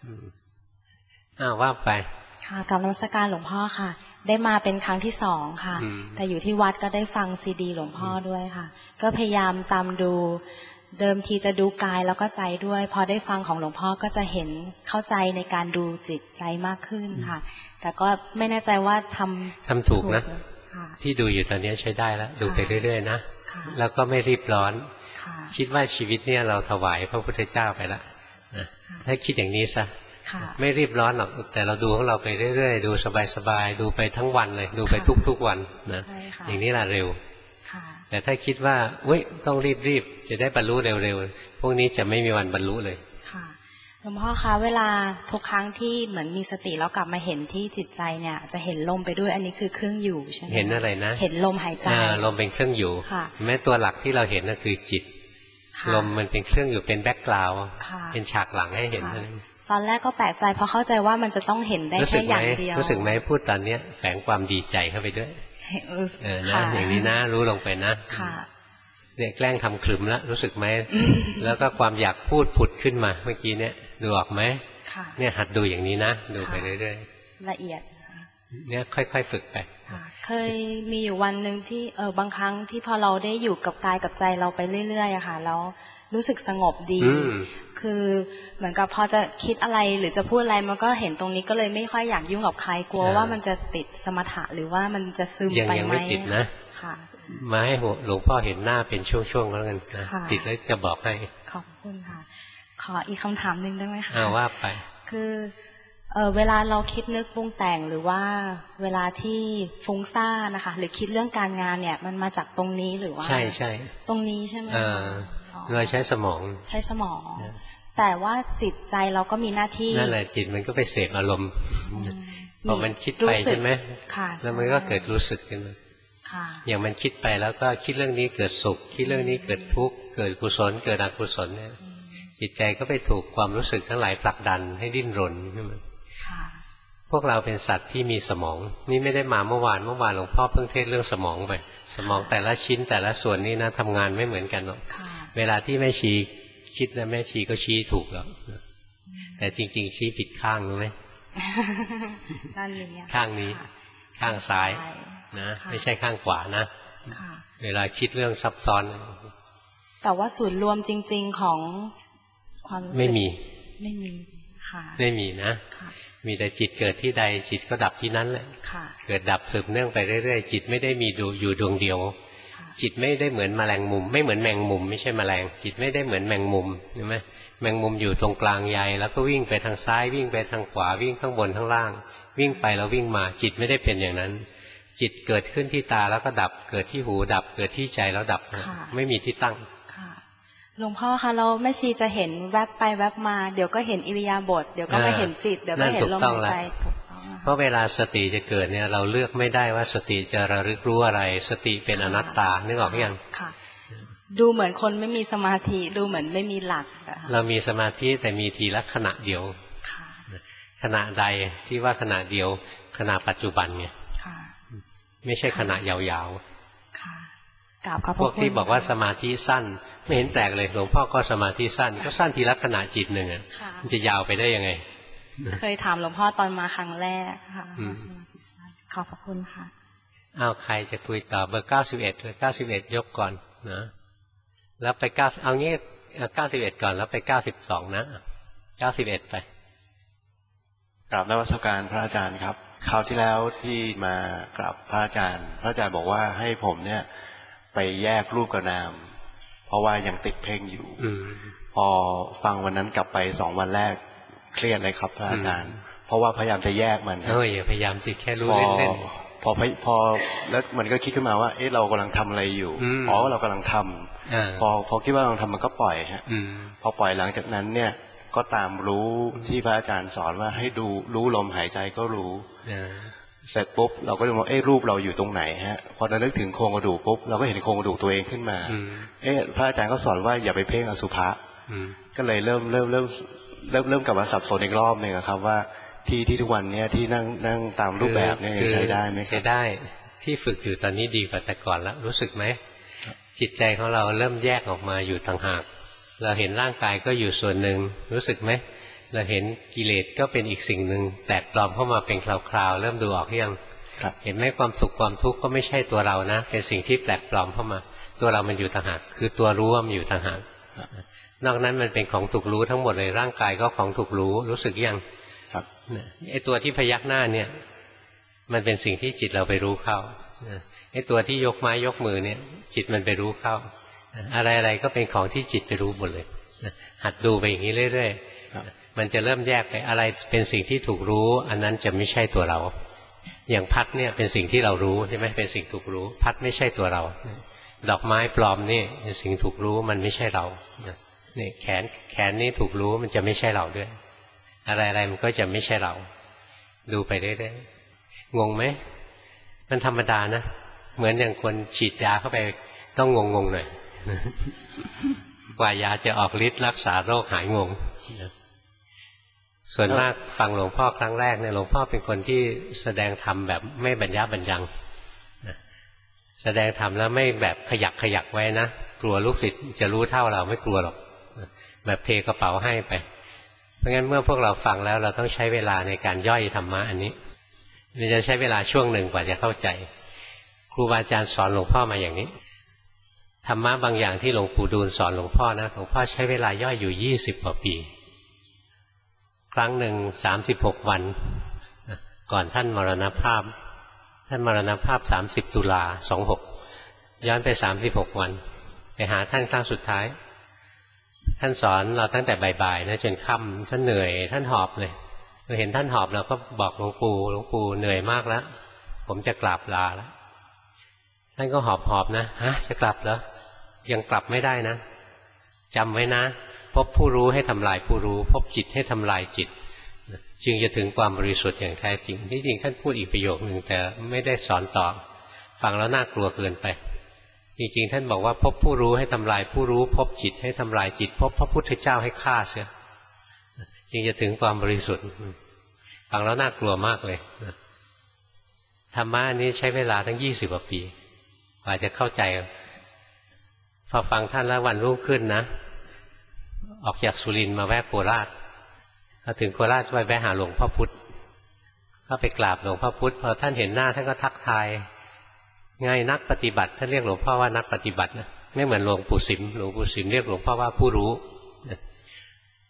ว่าไปค่ะกราบนมัสการหลวงพ่อค่ะได้มาเป็นครั้งที่2ค่ะแต่อยู่ที่วัดก็ได้ฟังซีดีหลวงพ่อด้วยค่ะก็พยายามตามดูเดิมทีจะดูกายแล้วก็ใจด้วยพอได้ฟังของหลวงพ่อก็จะเห็นเข้าใจในการดูจิตใจมากขึ้นค่ะแต่ก็ไม่แน่ใจว่าทำถูกนะที่ดูอยู่ตอนนี้ใช้ได้แล้วดูไปเรื่อยๆนะแล้วก็ไม่รีบร้อนคิดว่าชีวิตเนี่ยเราถวายพระพุทธเจ้าไปแล้วถ้าคิดอย่างนี้ซะไม่รีบร้อนหรอกแต่เราดูของเราไปเรื่อยๆดูสบายๆดูไปทั้งวันเลยดูไปทุกๆวันนะอย่างนี้แหละเร็วแต่ถ้าคิดว่าอุ้ยต้องรีบจะได้บรรลุเร็วๆพวกนี้จะไม่มีวันบรรลุเลยค่ะหลวงพ่อคะเวลาทุกครั้งที่เหมือนมีสติแล้วกลับมาเห็นที่จิตใจเนี่ยจะเห็นลมไปด้วยอันนี้คือเครื่องอยู่ใช่ไหมเห็นอะไรนะเห็นลมหายใจลมเป็นเครื่องอยู่แม้ตัวหลักที่เราเห็นนั่นคือจิตลมมันเป็นเครื่องอยู่เป็นแบ็คกราวด์เป็นฉากหลังให้เห็นตอนแรกก็แปลกใจเพราะเข้าใจว่ามันจะต้องเห็นได้แค่อย่างเดียวรู้สึกไหมพูดตอนนี้แฝงความดีใจเข้าไปด้วยนะอย่างนี้นะรู้ลงไปนะเนี่ยแกล้งทำคลึมแล้วรู้สึกไหมแล้วก็ความอยากพูดผุดขึ้นมาเมื่อกี้เนี่ยดูออกไหมเนี่ยหัดดูอย่างนี้นะดูไปเรื่อยๆละเอียดเนี่ยค่อยๆฝึกไปเคยมีอยู่วันหนึ่งที่บางครั้งที่พอเราได้อยู่กับกายกับใจเราไปเรื่อยๆอะค่ะแล้วรู้สึกสงบดีคือเหมือนกับพอจะคิดอะไรหรือจะพูดอะไรมันก็เห็นตรงนี้ก็เลยไม่ค่อยอยากยุ่งกับใครกลัวว่ามันจะติดสมถะหรือว่ามันจะซึมไปไหมยังไม่ติดนะมาให้หลวงพ่อเห็นหน้าเป็นช่วงๆแล้วกันนะติดแล้วจะบอกให้ขอบคุณค่ะขออีกคำถามนึงได้ไหมคะว่าไปคือเวลาเราคิดนึกปรุงแต่งหรือว่าเวลาที่ฟุ้งซ่านนะคะหรือคิดเรื่องการงานเนี่ยมันมาจากตรงนี้หรือว่าใช่ตรงนี้ใช่ไหมเราใช้สมองแต่ว่าจิตใจเราก็มีหน้าที่นั่นแหละจิตมันก็ไปเสพอารมณ์พอมันคิดไปใช่ไหมแล้วมันก็เกิดรู้สึกขึ้นมาอย่างมันคิดไปแล้วก็คิดเรื่องนี้เกิดสุขคิดเรื่องนี้เกิดทุกข์เกิดกุศลเกิดอกุศลเนี่ยจิตใจก็ไปถูกความรู้สึกทั้งหลายผลักดันให้ดิ้นรนขึ้นมาพวกเราเป็นสัตว์ที่มีสมองนี่ไม่ได้มาเมื่อวานหลวงพ่อเพิ่งเทศเรื่องสมองไปสมองแต่ละชิ้นแต่ละส่วนนี้นะทำงานไม่เหมือนกันหรอกเวลาที่แม่ชีคิดนะแม่ชีก็ชี้ถูกแล้วแต่จริงๆชี้ผิดข้างรู้ไหมข้างนี้ข้างซ้ายนะไม่ใช่ข้างขวานะเวลาคิดเรื่องซับซ้อนแต่ว่าศูนย์รวมจริงๆของความไม่มีไม่มีนะมีแต่จิตเกิดที่ใดจิตก็ดับที่นั้นแหละเกิดดับสืบเนื่องไปเรื่อยๆจิตไม่ได้มีอยู่ดวงเดียวจิตไม่ได้เหมือนแมลงมุมไม่เหมือนแมงมุมไม่ใช่แมลงจิตไม่ได้เหมือนแมงมุมใช่ไหมแมงมุมอยู่ตรงกลางใยแล้วก็วิ่งไปทางซ้ายวิ่งไปทางขวาวิ่งข้างบนข้างล่างวิ่งไปแล้ววิ่งมาจิตไม่ได้เป็นอย่างนั้นจิตเกิดขึ้นที่ตาแล้วก็ดับเกิดที่หูดับเกิดที่ใจแล้วดับไม่มีที่ตั้งหลวงพ่อคะเราแม่ชีจะเห็นแวบไปแวบมาเดี๋ยวก็เห็นอิริยาบถเดี๋ยวก็ไม่เห็นจิตเดี๋ยวก็เห็นลมหายใจเพราะเวลาสติจะเกิดเนี่ยเราเลือกไม่ได้ว่าสติจะระลึกรู้อะไรสติเป็นอนัตตานึกออกยังค่ะดูเหมือนคนไม่มีสมาธิดูเหมือนไม่มีหลักเรามีสมาธิแต่มีทีละขณะเดียวขณะใดที่ว่าขณะเดียวขณะปัจจุบันไงไม่ใช่ขณะยาวๆพวกที่บอกว่าสมาธิสั้นไม่เห็นแปลกเลยหลวงพ่อก็สมาธิสั้นก็สั้นทีละขณะจิตหนึ่งมันจะยาวไปได้ยังไงเคยถามหลวงพ่อตอนมาครั้งแรกค่ะขอบพระคุณค่ะอ้าวใครจะคุยต่อเบอร์91เบอร์91ยกก่อนนะแล้วไป9เอางี้91ก่อนแล้วไป92นะ91ไปกราบนมัสการพระอาจารย์ครับคราวที่แล้วที่มากราบพระอาจารย์บอกว่าให้ผมเนี่ยไปแยกรูปกับนามเพราะว่ายังติดเพ่งอยู่พอฟังวันนั้นกลับไป2 วันแรกเครียดเลยครับพระอาจารย์เพราะว่าพยายามจะแยกมันอย่าพยายามสิแค่รู้เล่นๆพอแล้วมันก็คิดขึ้นมาว่าเอ๊ะเรากำลังทำอะไรอยู่เรากำลังทำพอคิดว่าเราทำมันก็ปล่อยฮะพอปล่อยหลังจากนั้นเนี่ยก็ตามรู้ที่พระอาจารย์สอนว่าให้ดูรู้ลมหายใจก็รู้เสร็จปุ๊บเราก็ดูว่ารูปเราอยู่ตรงไหนฮะพอนึกถึงโครงกระดูกปุ๊บเราก็เห็นโครงกระดูกตัวเองขึ้นมาพระอาจารย์ก็สอนว่าอย่าไปเพ่งอสุภะก็เลยเริ่มกลับมาสับสนอีกรอบนึงครับว่าที่ทุกวันนี้ที่นั่งตามรูปแบบเนี่ยใช้ได้ไหมใช้ได้ที่ฝึกอยู่ตอนนี้ดีกว่าแต่ก่อนแล้วรู้สึกไหมจิตใจของเราเริ่มแยกออกมาอยู่ต่างหากเราเห็นร่างกายก็อยู่ส่วนหนึ่งรู้สึกไหมเราเห็นกิเลสก็เป็นอีกสิ่งหนึ่งแตกปลอมเข้ามาเป็นคราวๆเริ่มดูออกยังเห็นไหมความสุขความทุกข์ก็ไม่ใช่ตัวเรานะเป็นสิ่งที่แปลกปลอมเข้ามาตัวเรามันอยู่ต่างหากคือตัวรู้มันอยู่ต่างหากนอกนั้นมันเป็นของถูกรู้ทั้งหมดเลยร่างกายก็ของถูกรู้สึกยังไอ้ตัวที่พยักหน้าเนี่ยมันเป็นสิ่งที่จิตเราไปรู้เข้าไอ้ตัวที่ยกไม้ยกมือเนี่ยจิตมันไปรู้เข้าอะไรๆก็เป็นของที่จิตไปรู้หมดเลยหัดดูไปอย่างนี้เรื่อยๆมันจะเริ่มแยกไปอะไรเป็นสิ่งที่ถูกรู้อันนั้นจะไม่ใช่ตัวเราอย่างพัดเนี่ยเป็นสิ่งที่เรารู้ใช่ไหมเป็นสิ่งถูกรู้พัดไม่ใช่ตัวเราดอกไม้ปลอมนี่เป็นสิ่งถูกรู้มันไม่ใช่เรานี่แขนนี่ถูกรู้มันจะไม่ใช่เราด้วยอะไรๆมันก็จะไม่ใช่เราดูไปเรื่อยๆงงไหมมันธรรมดานะเหมือนอย่างคนฉีดยาเข้าไปต้องงงๆหน่อยกว่ายาจะออกฤทธิ์รักษาโรคหายงงส่วนมากฟังหลวงพ่อครั้งแรกเนี่ยหลวงพ่อเป็นคนที่แสดงธรรมแบบไม่บรรยะบรรยังแสดงธรรมแล้วไม่แบบขยักไว้นะกลัวลูกศิษย์จะรู้เท่าเราไม่กลัวหรอกแบบเทกระเป๋าให้ไปเพราะงั้นเมื่อพวกเราฟังแล้วเราต้องใช้เวลาในการย่อยธรรมะอันนี้มันจะใช้เวลาช่วงหนึ่งกว่าจะเข้าใจครูบาอาจารย์สอนหลวงพ่อมาอย่างนี้ธรรมะบางอย่างที่หลวงปู่ดูลสอนหลวงพ่อนะหลวงพ่อใช้เวลาย่อยอยู่20 กว่าปีครั้งหนึ่ง36 วันก่อนท่านมรณภาพ30 ตุลา26ย้อนไป36 วันไปหาท่านครั้งสุดท้ายท่านสอนเราตั้งแต่บ่ายๆนะจนค่ำท่านเหนื่อยท่านหอบเลยเราเห็นท่านหอบเราก็บอกหลวงปู่เหนื่อยมากแล้วผมจะกลับลาแล้วท่านก็หอบนะจะกลับเหรอยังกลับไม่ได้นะจำไว้นะพบผู้รู้ให้ทำลายผู้รู้พบจิตให้ทำลายจิตจึงจะถึงความบริสุทธิ์อย่างแท้จริงที่จริงท่านพูดอีกประโยคนึงแต่ไม่ได้สอนต่อฟังแล้วน่ากลัวเกินไปจริงๆท่านบอกว่าพบผู้รู้ให้ทำลายผู้รู้พบจิตให้ทำลายจิตพบพระพุทธเจ้าให้ฆ่าเสียจึงจะถึงความบริสุทธิ์ฟังแล้วน่ากลัวมากเลยธรรมะนี้ใช้เวลาทั้ง20 กว่าปีกว่าจะเข้าใจพอฟังท่านแล้ววันรุ่งขึ้นนะออกจากสุรินทร์มาแวะโคราชพอถึงโคราชไปแวะหาหลวงพ่อพุธก็ไปกราบหลวงพ่อพุธพอท่านเห็นหน้าท่านก็ทักทายไงนักปฏิบัติท่านเรียกหลวงพ่อว่านักปฏิบัตินะไม่เหมือนหลวงปู่สิมเรียกหลวงพ่อว่าผู้รู้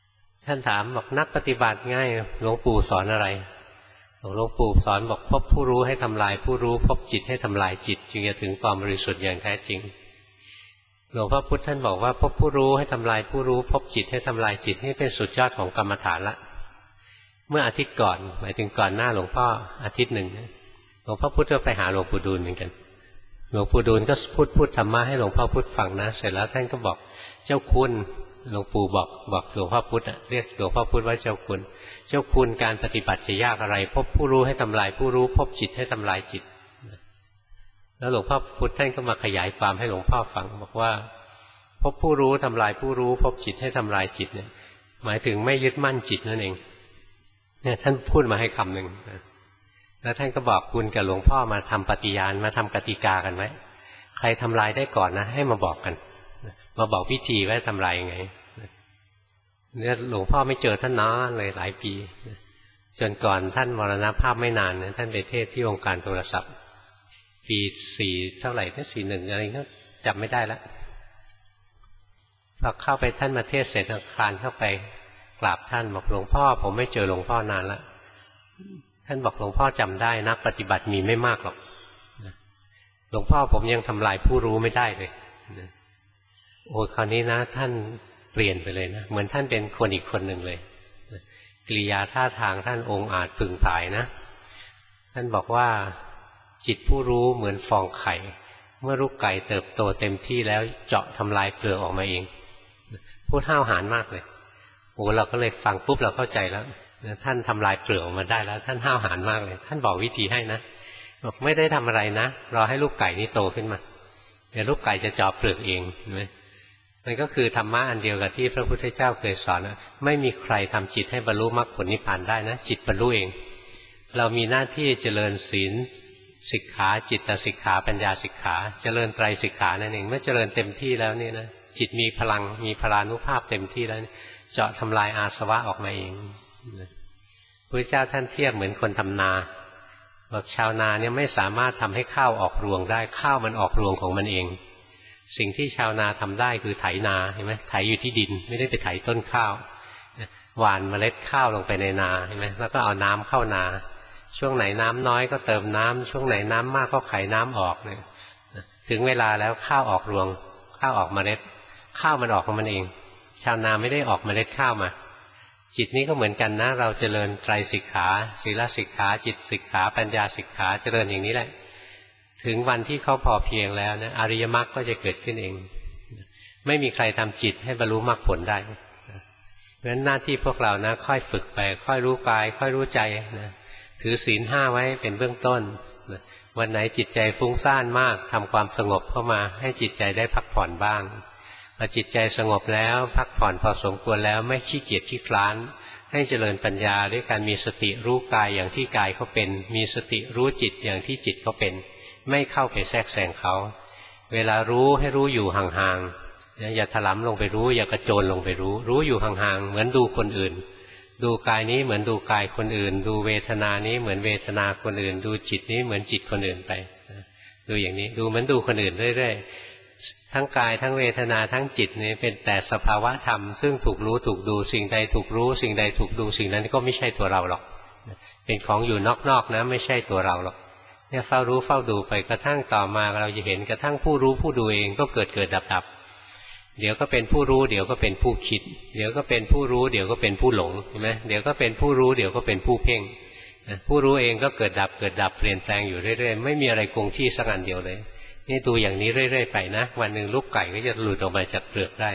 ท่านถามบอกนักปฏิบัติง่ายหลวงปู่สอนอะไรหลวงปู่สอนบอกพบผู้รู้ให้ทำลายผู้รู้พบจิตให้ทำลายจิตจึงจะถึงความบริสุทธิ์อย่างแท้จริงหลวงพ่อพุธท่านบอกว่าพบผู้รู้ให้ทำลายผู้รู้พบจิตให้ทำลายจิตนี่เป็นสุดยอดของกรรมฐานละเมื่ออาทิตย์ก่อนหมายถึงก่อนหน้าหลวงพ่ออาทิตย์หนึ่งหลวงพ่อพุธก็ไปหาหลวงปู่ดูลเหมือนกันหลวงปู่ดูลก็พูดธรรมะให้หลวงพ่อพุธฟังนะเสร็จแล้วท่านก็บอกเจ้าคุณหลวงปู่บอกหลวงพ่อพุธเรียกหลวงพ่อพุธว่าเจ้าคุณการปฏิบัติจะยากอะไรพบผู้รู้ให้ทำลายผู้รู้พบจิตให้ทำลายจิตแล้วหลวงพ่อพุธท่านก็มาขยายความให้หลวงพ่อฟังบอกว่าพบผู้รู้ทำลายผู้รู้พบจิตให้ทำลายจิตเนี่ยหมายถึงไม่ยึดมั่นจิตนั่นเองเนี่ยท่านพูดมาให้คำหนึ่งแล้วท่านก็บอกคุณกับหลวงพ่อมาทำปฏิญาณมาทำกติกากันไว้ใครทำลายได้ก่อนนะให้มาบอกกันมาบอกวิธีว่าทำลายยังไงเนี่ยหลวงพ่อไม่เจอท่านนานเลยหลายปีจนก่อนท่านมรณภาพไม่นานท่านไปเทศที่องค์การโทรศัพท์ปี4เท่าไหร่นะ41อะไรก็จำไม่ได้แล้วพอเข้าไปท่านมาเทศเสร็จคลานเข้าไปกราบท่านบอกหลวงพ่อผมไม่เจอหลวงพ่อนานแล้วท่านบอกหลวงพ่อจำได้นักปฏิบัติมีไม่มากหรอกหลวงพ่อผมยังทำลายผู้รู้ไม่ได้เลยโอ้คราวนี้นะท่านเปลี่ยนไปเลยนะเหมือนท่านเป็นคนอีกคนหนึ่งเลยกิริยาท่าทางท่านองค์อาจผึ่งผายนะท่านบอกว่าจิตผู้รู้เหมือนฟองไข่เมื่อลูกไก่เติบโตเต็มที่แล้วเจาะทำลายเปลือกออกมาเองพูดห้าวหาญมากเลยโอ้เราก็เลยฟังปุ๊บเราเข้าใจแล้วท่านทำลายเปลือกออกมาได้แล้วท่านห้าวหาญมากเลยท่านบอกวิธีให้นะบอกไม่ได้ทำอะไรนะรอให้ลูกไก่นี้โตขึ้นมาเดี๋ยวลูกไก่จะเจาะเปลือกเองเห็นไหมมันก็คือธรรมะอันเดียวกับที่พระพุทธเจ้าเคยสอนนะไม่มีใครทำจิตให้บรรลุมรรคผลนิพพานได้นะจิตบรรลุเองเรามีหน้าที่เจริญศีลสิกขาจิตสิกขาปัญญาสิกขาเจริญไตรสิกขานั่นเองเมื่อเจริญเต็มที่แล้วนี่นะจิตมีพลังมีพลานุภาพเต็มที่แล้วเจาะทำลายอาสวะออกมาเองพระเจ้าท่านเทียบเหมือนคนทำนาบอกชาวนาเนี่ยไม่สามารถทำให้ข้าวออกรวงได้ข้าวมันออกรวงของมันเองสิ่งที่ชาวนาทำได้คือไถนาเห็นไหมไถอยู่ที่ดินไม่ได้ไปไถต้นข้าวหว่านเมล็ดข้าวลงไปในนาเห็นไหมแล้วก็เอาน้ำเข้านาช่วงไหนน้ำน้อยก็เติมน้ำช่วงไหนน้ำมากก็ไขน้ำออกเนี่ยถึงเวลาแล้วข้าวออกรวงข้าวออกเมล็ดข้าวมันออกของมันเองชาวนาไม่ได้ออกเมล็ดข้าวมาจิตนี้ก็เหมือนกันนะเราเจริญไตรสิกขาศีลสิกขาจิตสิกขาปัญญาสิกขาเจริญอย่างนี้แหละถึงวันที่เขาพอเพียงแล้วนะอริยมรรคก็จะเกิดขึ้นเองไม่มีใครทำจิตให้บรรลุมรรคผลได้เพราะฉะนั้นหน้าที่พวกเรานะค่อยฝึกไปค่อยรู้กายค่อยรู้ใจนะถือศีล5ไว้เป็นเบื้องต้นวันไหนจิตใจฟุ้งซ่านมากทำความสงบเข้ามาให้จิตใจได้พักผ่อนบ้างพอจิตใจสงบแล้วพักผ่อนพอสมควรแล้วไม่ขี้เกียจขี้คลานให้เจริญปัญญาด้วยการมีสติรู้กายอย่างที่กายเขาเป็นมีสติรู้จิตอย่างที่จิตเขาเป็นไม่เข้าไปแทรกแซงเขาเวลารู้ให้รู้อยู่ห่างๆอย่าถลำลงไปรู้อย่ากระโจนลงไปรู้อยู่ห่างๆเหมือนดูคนอื่นดูกายนี้เหมือนดูกายคนอื่นดูเวทนานี้เหมือนเวทนาคนอื่นดูจิตนี้เหมือนจิตคนอื่นไปดูอย่างนี้ดูเหมือนดูคนอื่นเรื่อยๆทั้งกายทั้งเวทนาทั้งจิตนี้เป็นแต่สภาวะธรรมซึ่งถูกรู้ถูกดูสิ่งใดถูกรู้สิ่งใดถูกดูสิ่งนั้นก็ไม่ใช่ตัวเราหรอกเป็นของอยู่นอกๆนะไม่ใช่ตัวเราหรอกเนี่ยเฝ้ารู้เฝ้าดูไปกระทั่งต่อมาเราจะเห็นกระทั่งผู้รู้ผู้ดูเองก็เกิดดับเดี๋ยวก็เป็นผู้รู้เดี๋ยวก็เป็นผู้คิดเดี๋ยวก็เป็นผู้รู้เดี๋ยวก็เป็นผู้หลงใช่ไหมเดี๋ยวก็เป็นผู้รู้เดี๋ยวก็เป็นผู้เพ่งผู้รู้เองก็เกิดดับเปลี่ยนแปลงอยู่เรื่อยๆไม่มีอะไรคงที่สักอันเดียวเลยนี่ดูอย่างนี้เรื่อยๆไปนะวันหนึ่งลูกไก่ก็จะหลุดออกมาจากเปลือกได้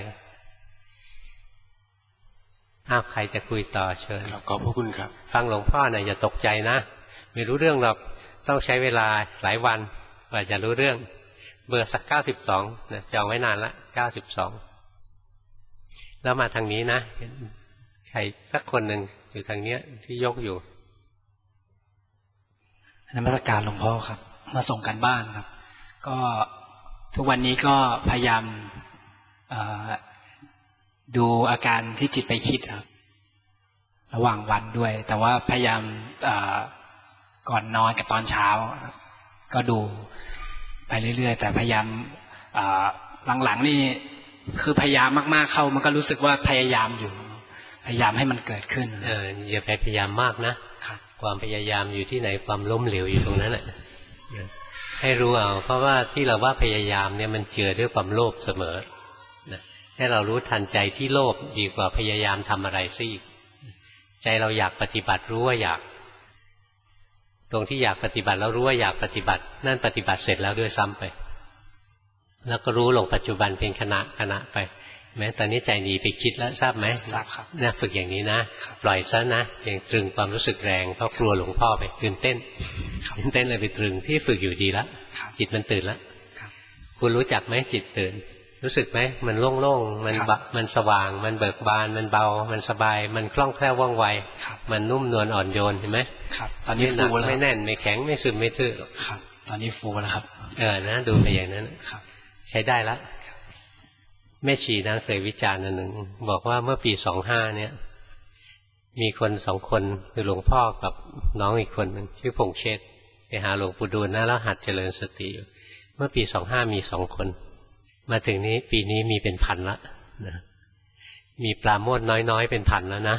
ใครจะคุยต่อเชิญขอบพระคุณครับฟังหลวงพ่อหน่อยอย่าตกใจนะไม่รู้เรื่องหรอกต้องใช้เวลาหลายวันกว่าจะรู้เรื่องเบอร์สัก92นะจองไว้นานละ92แล้วมาทางนี้นะใครสักคนหนึ่งอยู่ทางเนี้ยที่ยกอยู่นมัสการหลวงพ่อครับมาส่งกันบ้านครับก็ทุกวันนี้ก็พยายามดูอาการที่จิตไปคิดครับระหว่างวันด้วยแต่ว่าพยายามก่อนนอนกับตอนเช้าก็ดูไปเรื่อยๆแต่พยายามหลังๆนี่คือพยายามมากๆเข้ามันก็รู้สึกว่าพยายามอยู่พยายามให้มันเกิดขึ้นอย่าไปพยายามมากนะความพยายามอยู่ที่ไหนความล้มเหลวอยู่ตรงนั้นแหละให้รู้เอาเพราะว่าที่เราว่าพยายามเนี่ยมันเจือด้วยความโลภเสมอให้เรารู้ทันใจที่โลภดีกว่าพยายามทำอะไรซะอีกใจเราอยากปฏิบัติรู้ว่าอยากตรงที่อยากปฏิบัติแล้วรู้ว่าอยากปฏิบัตินั่นปฏิบัติเสร็จแล้วด้วยซ้ำไปแล้วก็รู้ลงปัจจุบันเป็นขณะไปแม้ตอนนี้ใจหนีไปคิดแล้วทราบไหมทราบครับน่าฝึกอย่างนี้นะปล่อยซะนะอย่างตรึงความรู้สึกแรงเพราะกลัวหลวงพ่อไปตื่นเต้นเลยไปตรึงที่ฝึกอยู่ดีแล้วจิตมันตื่นแล้วคุณรู้จักไหมจิตตื่นรู้สึกไหมมันโล่งๆมันสว่างมันเบิกบานมันเบามันสบายมันคล่องแคล่วว่องไวมันนุ่มนวลอ่อนโยนเห็นไหมตอนนี้ฟูแล้วไม่แน่นไม่แข็งไม่ซึมไม่ทื่อครับตอนนี้ฟูแล้วครับนะดูไปอย่างนั้นใช้ได้แล้วแม่ชีนะเคยวิจารณ์อันหนึ่งบอกว่าเมื่อปี25เนี่ยมีคน2 คนคือหลวงพ่อกับน้องอีกคนนึงชื่อพงเชษฐ์ไปหาหลวงปู่ดูลนะแล้วหัดเจริญสติอยู่เมื่อปี25มี2 คนมาถึงนี้ปีนี้มีเป็นพันละนะมีปราโมทย์น้อยๆเป็นพันแล้วนะ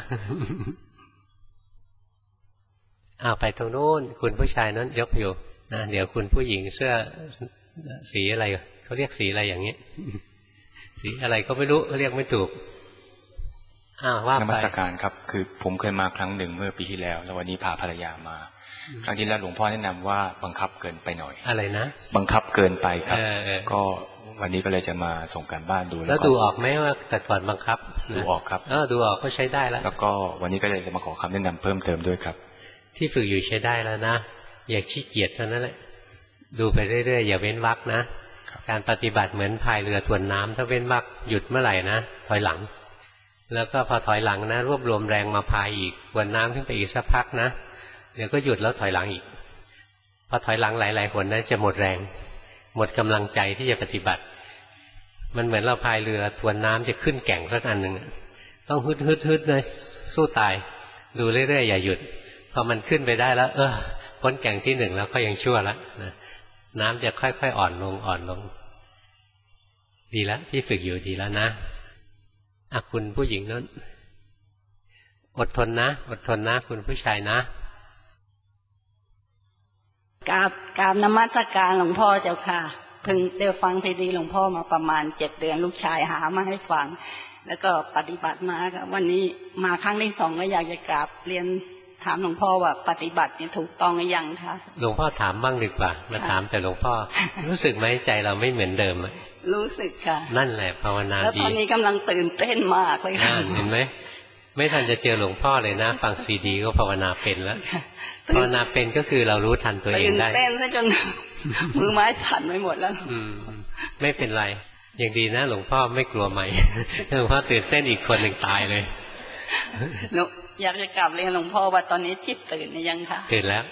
ไปตรงโน้นคุณผู้ชายนั้นยกอยู่นะเดี๋ยวคุณผู้หญิงเสื้อสีอะไรเขาเรียกสีอะไรอย่างนี้สีอะไรก็ไม่รู้เรียกไม่ถูกว่าไปนมัสการครับคือผมเคยมาครั้งหนึ่งเมื่อปีที่แล้วแล้ววันนี้พาภรรยามาครั้งที่แล้วหลวงพ่อแนะนำว่าบังคับเกินไปหน่อยอะไรนะบังคับเกินไปครับก็วันนี้ก็เลยจะมาส่งการบ้านดูแล้วดูออกไหมว่าแต่ก่อนบังคับดูออกครับดูออกก็ใช้ได้แล้วแล้วก็วันนี้ก็เลยจะมาขอคำแนะนำเพิ่มเติมด้วยครับที่ฝึกอยู่ใช้ได้แล้วนะอย่าขี้เกียจเท่านั้นแหละดูไปเรื่อยๆอย่าเว้นวรรคนะการปฏิบัติเหมือนพายเรือทวนน้ำถ้าเว้นวรรคหยุดเมื่อไหร่นะถอยหลังแล้วก็พอถอยหลังนะรวบรวมแรงมาพายอีกทวนน้ำขึ้นไปอีกสักพักนะเดี๋ยวก็หยุดแล้วถอยหลังอีกพอถอยหลังหลายๆหนนะจะหมดแรงหมดกำลังใจที่จะปฏิบัติมันเหมือนเราพายเรือทวนน้ำจะขึ้นแก่งสักอันหนึ่งต้องฮึดเลยสู้ตายดูเรื่อยๆอย่าหยุดพอมันขึ้นไปได้แล้วพ้นแก่งที่1แล้วก็ยังชั่วแล้วนะน้ำจะค่อยๆอ่อนลงดีแล้วที่ฝึกอยู่ดีแล้วนะคุณผู้หญิงนั้นอดทนนะคุณผู้ชายนะกราบนมัสการหลวงพ่อเจ้าค่ะเพิ่งได้ฟังซีดีหลวงพ่อมาประมาณ7 เดือนลูกชายหามาให้ฟังแล้วก็ปฏิบัติมาครับวันนี้มาครั้งที่2ก็อยากจะกราบเรียนถามหลวงพ่อว่าปฏิบัตินี่ถูกต้องหรือยังคะหลวงพ่อถามบ้างดีกว่ามาถามแต่หลวงพ่อ รู้สึกไหมใจเราไม่เหมือนเดิมรู้สึกค่ะนั่นแหละภาวนาดีแล้วตอนนี้กำลังตื่นเต้นมากเลยค่ะเห็นไหมไม่ทันจะเจอหลวงพ่อเลยนะฟังซีดีก็ภาวนาเป็นแล้วภาวนาเป็นก็คือเรารู้ทันตัวเองได้ตื่นเต้นซะจนมือไม้สั่นไปหมดแล้วไม่เป็นไรอย่างดีนะหลวงพ่อไม่กลัวใหม่หลวงพ่อตื่นเต้นอีกคนหนึ่งตายเลยอยากจะกลับเรียนหลวงพ่อว่าตอนนี้จิตตื่นหรือยังคะตื่นแล้ว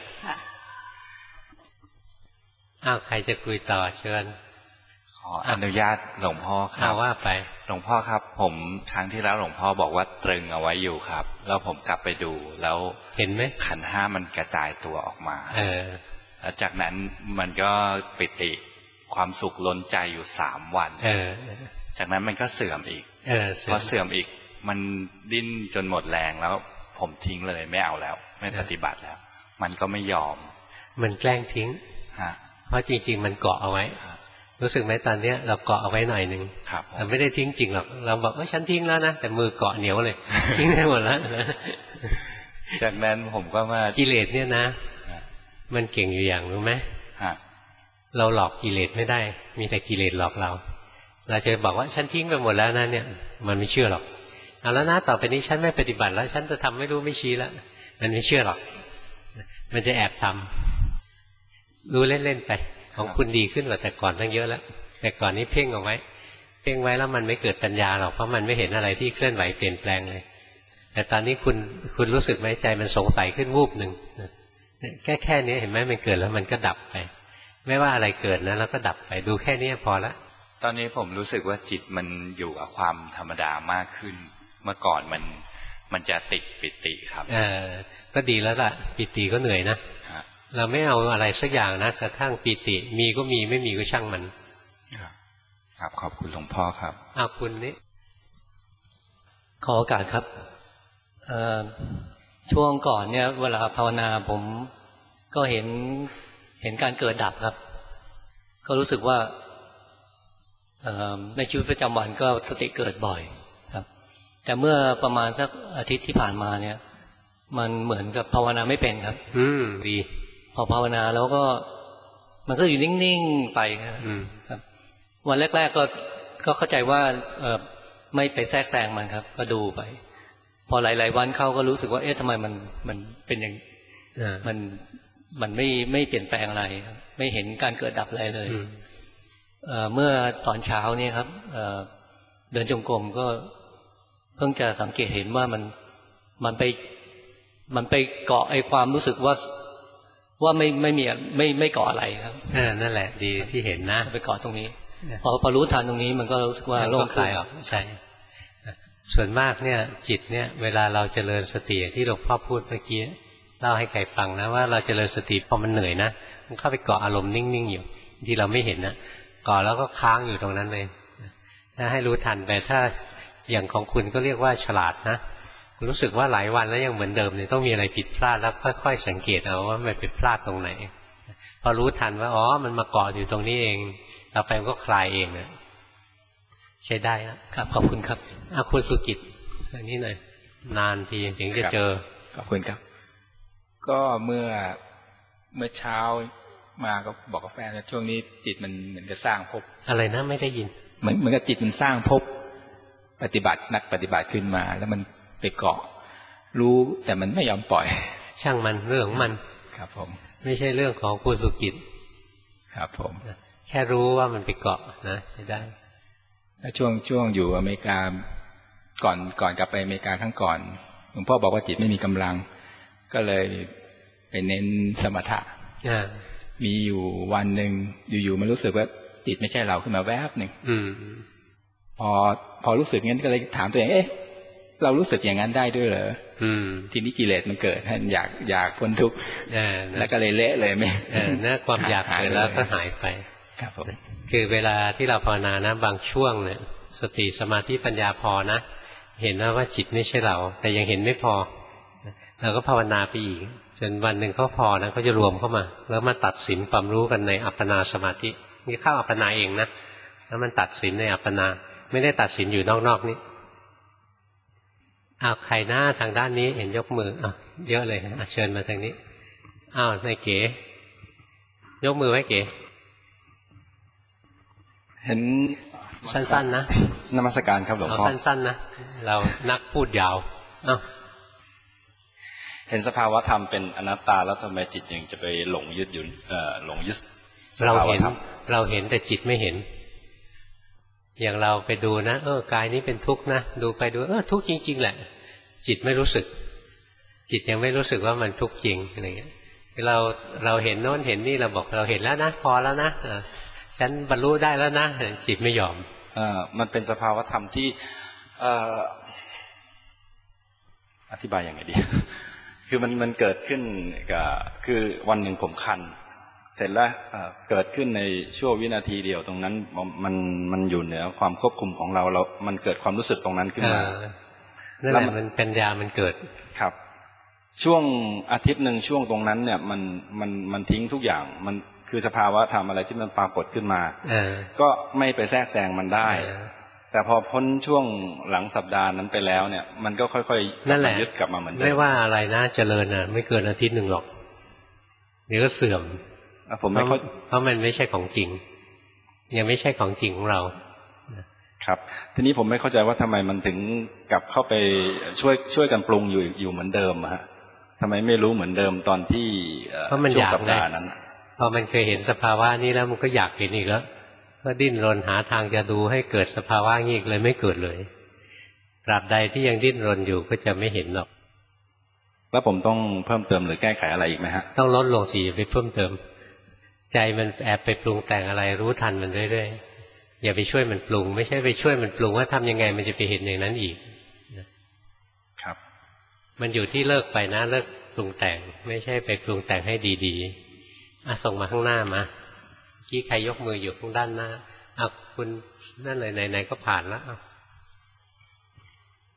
ใครจะคุยต่อเชิญขออนุญาตหลวงพ่อครับว่าไปหลวงพ่อครับผมครั้งที่แล้วหลวงพ่อบอกว่าตรึงเอาไว้อยู่ครับแล้วผมกลับไปดูแล้วเห็นไหมขันธ์5มันกระจายตัวออกมาแล้วจากนั้นมันก็ปิติความสุขล้นใจอยู่3 วันจากนั้นมันก็เสื่อมอีกพอเสื่อมอีกมันดิ้นจนหมดแรงแล้วผมทิ้งเลยไม่เอาแล้วไม่ปฏิบัติแล้วมันก็ไม่ยอมมันแกล้งทิ้งเพราะจริงๆมันเกาะเอาไว้รู้สึกไหมตอนเนี้ยเราเกาะเอาไว้หน่อยนึงเราไม่ได้ทิ้งจริงหรอกเราบอกว่าฉันทิ้งแล้วนะแต่มือเกาะเหนียวเลยทิ้งได้หมดแล้วจากนั้นผมก็มากิเลสเนี่ยนะมันเก่งอยู่อย่างรู้ไหมเราหลอกกิเลสไม่ได้มีแต่กิเลสหลอกเราจะบอกว่าฉันทิ้งไปหมดแล้วนะเนี่ยมันไม่เชื่อหรอกเอาแล้วนะต่อไปนี้ฉันไม่ปฏิบัติแล้วฉันจะทำไม่รู้ไม่ชี้แล้วมันไม่เชื่อหรอกมันจะแอบทำรู้เล่นๆไปของคุณดีขึ้นกว่าแต่ก่อนตั้งเยอะแล้วแต่ก่อนนี้เพ่งเอาไว้เพ่งไว้แล้วมันไม่เกิดปัญญาหรอกเพราะมันไม่เห็นอะไรที่เคลื่อนไหวเปลี่ยนแปลงเลยแต่ตอนนี้คุณรู้สึกไหมใจมันสงสัยขึ้นวูบหนึ่งแค่นี้เห็นไหมมันเกิดแล้วมันก็ดับไปไม่ว่าอะไรเกิดนะแล้วก็ดับไปดูแค่นี้พอละตอนนี้ผมรู้สึกว่าจิตมันอยู่กับความธรรมดามากขึ้นเมื่อก่อนมันจะติดปิติครับก็ดีแล้วล่ะปิติก็เหนื่อยนะเราไม่เอาอะไรสักอย่างนะกระทั่งปิติมีก็มีไม่มีก็ช่างมันครับขอบคุณหลวงพ่อครับคุณนี่ขอโอกาสครับช่วงก่อนเนี่ยเวลาภาวนาผมก็เห็นการเกิดดับครับก็รู้สึกว่าในชีวิตประจำวันก็สติเกิดบ่อยครับแต่เมื่อประมาณสักอาทิตย์ที่ผ่านมาเนี่ยมันเหมือนกับภาวนาไม่เป็นครับดีพอภาวนาแล้วก็มันก็อยู่นิ่งๆไปครับวันแรกๆก็เข้าใจว่าไม่ไปแทรกแซงมันครับก็ดูไปพอหลายๆวันเข้าก็รู้สึกว่าเอ๊ะทำไมมันเป็นอย่างมันไม่เปลี่ยนแปลงอะไรไม่เห็นการเกิดดับอะไรเลยเมื่อตอนเช้าเนี่ยครับเดินจงกรมก็เพิ่งจะสังเกตเห็นว่ามันไปเกาะไอ้ความรู้สึกว่าไม่มีไม่เกาะอะไรครับนั่นแหละดีที่เห็นนะไปเกาะตรงนี้พอรู้ทันตรงนี้มันก็รู้สึกว่าโล่งคลายออกใช่ส่วนมากเนี่ยจิตเนี่ยเวลาเราเจริญสติที่หลวงพ่อพูดเมื่อกี้เล่าให้ใครฟังนะว่าเราเจริญสติพอมันเหนื่อยนะมันเข้าไปเกาะอารมณ์นิ่งๆอยู่ที่เราไม่เห็นนะเกาะแล้วก็ค้างอยู่ตรงนั้นเลยถ้าให้รู้ทันไปถ้าอย่างของคุณก็เรียกว่าฉลาดนะรู้สึกว่าหลายวันแล้วยังเหมือนเดิมเนี่ยต้องมีอะไรผิดพลาดแล้วค่อยๆสังเกตเอาว่ามันผิดพลาดตรงไหนพอรู้ทันว่าอ๋อมันมาเกาะอยู่ตรงนี้เองต่อไปมันก็คลายเองนะใช้ได้นะครับขอบคุณครับคุณสุจิตอันนี้หน่อยนานทีถึงจะเจอขอบคุณครับก็เมื่อเช้ามาก็บอกกับแฟนว่าช่วงนี้จิตมันเหมือนจะสร้างภพอะไรนะไม่ได้ยินเหมือนกับจิตมันสร้างภพปฏิบัตินักปฏิบัติขึ้นมาแล้วมันไปเกาะรู้แต่มันไม่ยอมปล่อยช่างมันเรื่องของมันครับผมไม่ใช่เรื่องของคุณสุกิจครับผมแค่รู้ว่ามันไปเกาะนะใช่ได้แล้วช่วงอยู่อเมริกาก่อนกลับไปอเมริกาครั้งก่อนหลวงพ่อบอกว่าจิตไม่มีกำลังก็เลยไปเน้นสมถะมีอยู่วันหนึ่งอยู่ๆมันรู้สึกว่าจิตไม่ใช่เราขึ้นมาแวบหนึ่งพอรู้สึกงั้นก็เลยถามตัวเองเรารู้สึกอย่างนั้นได้ด้วยเหรอทีนี้กิเลสมันเกิดอยากพ้นทุกข์แล้วก็เลยเละเลยไม่นะความอยากเกิดแล้วก็หายไปครับผมคือเวลาที่เราภาวนานะบางช่วงเนี่ยสติสมาธิปัญญาพอนะเห็นว่าจิตไม่ใช่เราแต่ยังเห็นไม่พอเราก็ภาวนาไปอีกจนวันหนึ่งก็พอนะก็จะรวมเข้ามาแล้วมาตัดสินความรู้กันในอัปปนาสมาธินี่เข้าอัปปนาเองนะแล้วมันตัดสินในอัปปนาไม่ได้ตัดสินอยู่นอกๆนี้ใครหน้าทางด้านนี้เห็นยกมือเยอะเลยเชิญมาทางนี้นายเก๋ยกมือไว้เก๋เห็นสั้นๆนะนมัสการครับหลวงพ่อสั้นๆนะเรานักพูดยาวเห็นสภาวะธรรมเป็นอนัตตาแล้วทำไมจิตยังจะไปหลงยึดอยู่หลงยึดสภาวะธรรมเราเห็นแต่จิตไม่เห็นอย่างเราไปดูนะกายนี้เป็นทุกข์นะดูไปดูทุกข์จริงๆแหละจิตไม่รู้สึกจิตยังไม่รู้สึกว่ามันทุกข์จริงอะไรเงี้ยเราเห็นโน้นเห็นนี่เราบอกเราเห็นแล้วนะพอแล้วนะฉันบรรลุได้แล้วนะจิตไม่ยอมมันเป็นสภาวะธรรมที่อธิบายยังไงดี คือมันเกิดขึ้นคือวันหนึ่งผมคันเสร็จแล้วเกิดขึ้นในชั่ววินาทีเดียวตรงนั้นมันอยู่เหนือความควบคุมของเรามันเกิดความรู้สึกตรงนั้นขึ้นมานั่นแหละมันปัญญามันเกิดครับช่วงอาทิตย์หนึ่งช่วงตรงนั้นเนี่ยมันทิ้งทุกอย่างมันคือสภาวะธรรมอะไรที่มันปรากฏขึ้นมาก็ไม่ไปแทรกแซงมันได้แต่พอพ้นช่วงหลังสัปดาห์นั้นไปแล้วเนี่ยมันก็ค่อยๆนั่นแหละยึดกลับมาเหมือนเดิมไม่ว่าอะไรนะเจริญไม่เกินอาทิตย์หนึ่งหรอกเดี๋ยวก็เสื่อมผมไม่เพราะมันไม่ใช่ของจริงยังไม่ใช่ของจริงของเราครับทีนี้ผมไม่เข้าใจว่าทำไมมันถึงกลับเข้าไปช่วยกันปรุงอยู่เหมือนเดิมฮะทำไมไม่รู้เหมือนเดิมตอนที่ช่วงสัปดาห์นั้นพอมันเคยเห็นสภาวะนี้แล้วมันก็อยากเห็นอีกแล้วก็ดิ้นรนหาทางจะดูให้เกิดสภาวะนี้อีกเลยไม่เกิดเลยตราบใดที่ยังดิ้นรนอยู่ก็จะไม่เห็นหรอกแล้วผมต้องเพิ่มเติมหรือแก้ไขอะไรอีกไหมฮะต้องลดลงสิอย่าไปเพิ่มเติมใจมันแอบไปปรุงแต่งอะไรรู้ทันมันเรื่อยๆอย่าไปช่วยมันปรุงไม่ใช่ไปช่วยมันปรุงว่าทำยังไงมันจะไปเห็นอย่างนั้นอีกครับมันอยู่ที่เลิกไปนะเลิกปรุงแต่งไม่ใช่ไปปรุงแต่งให้ดีๆส่งมาข้างหน้ามากี้ใครยกมืออยู่ข้างด้านหน้าคุณนั่นเลยไหนๆก็ผ่านแล้ว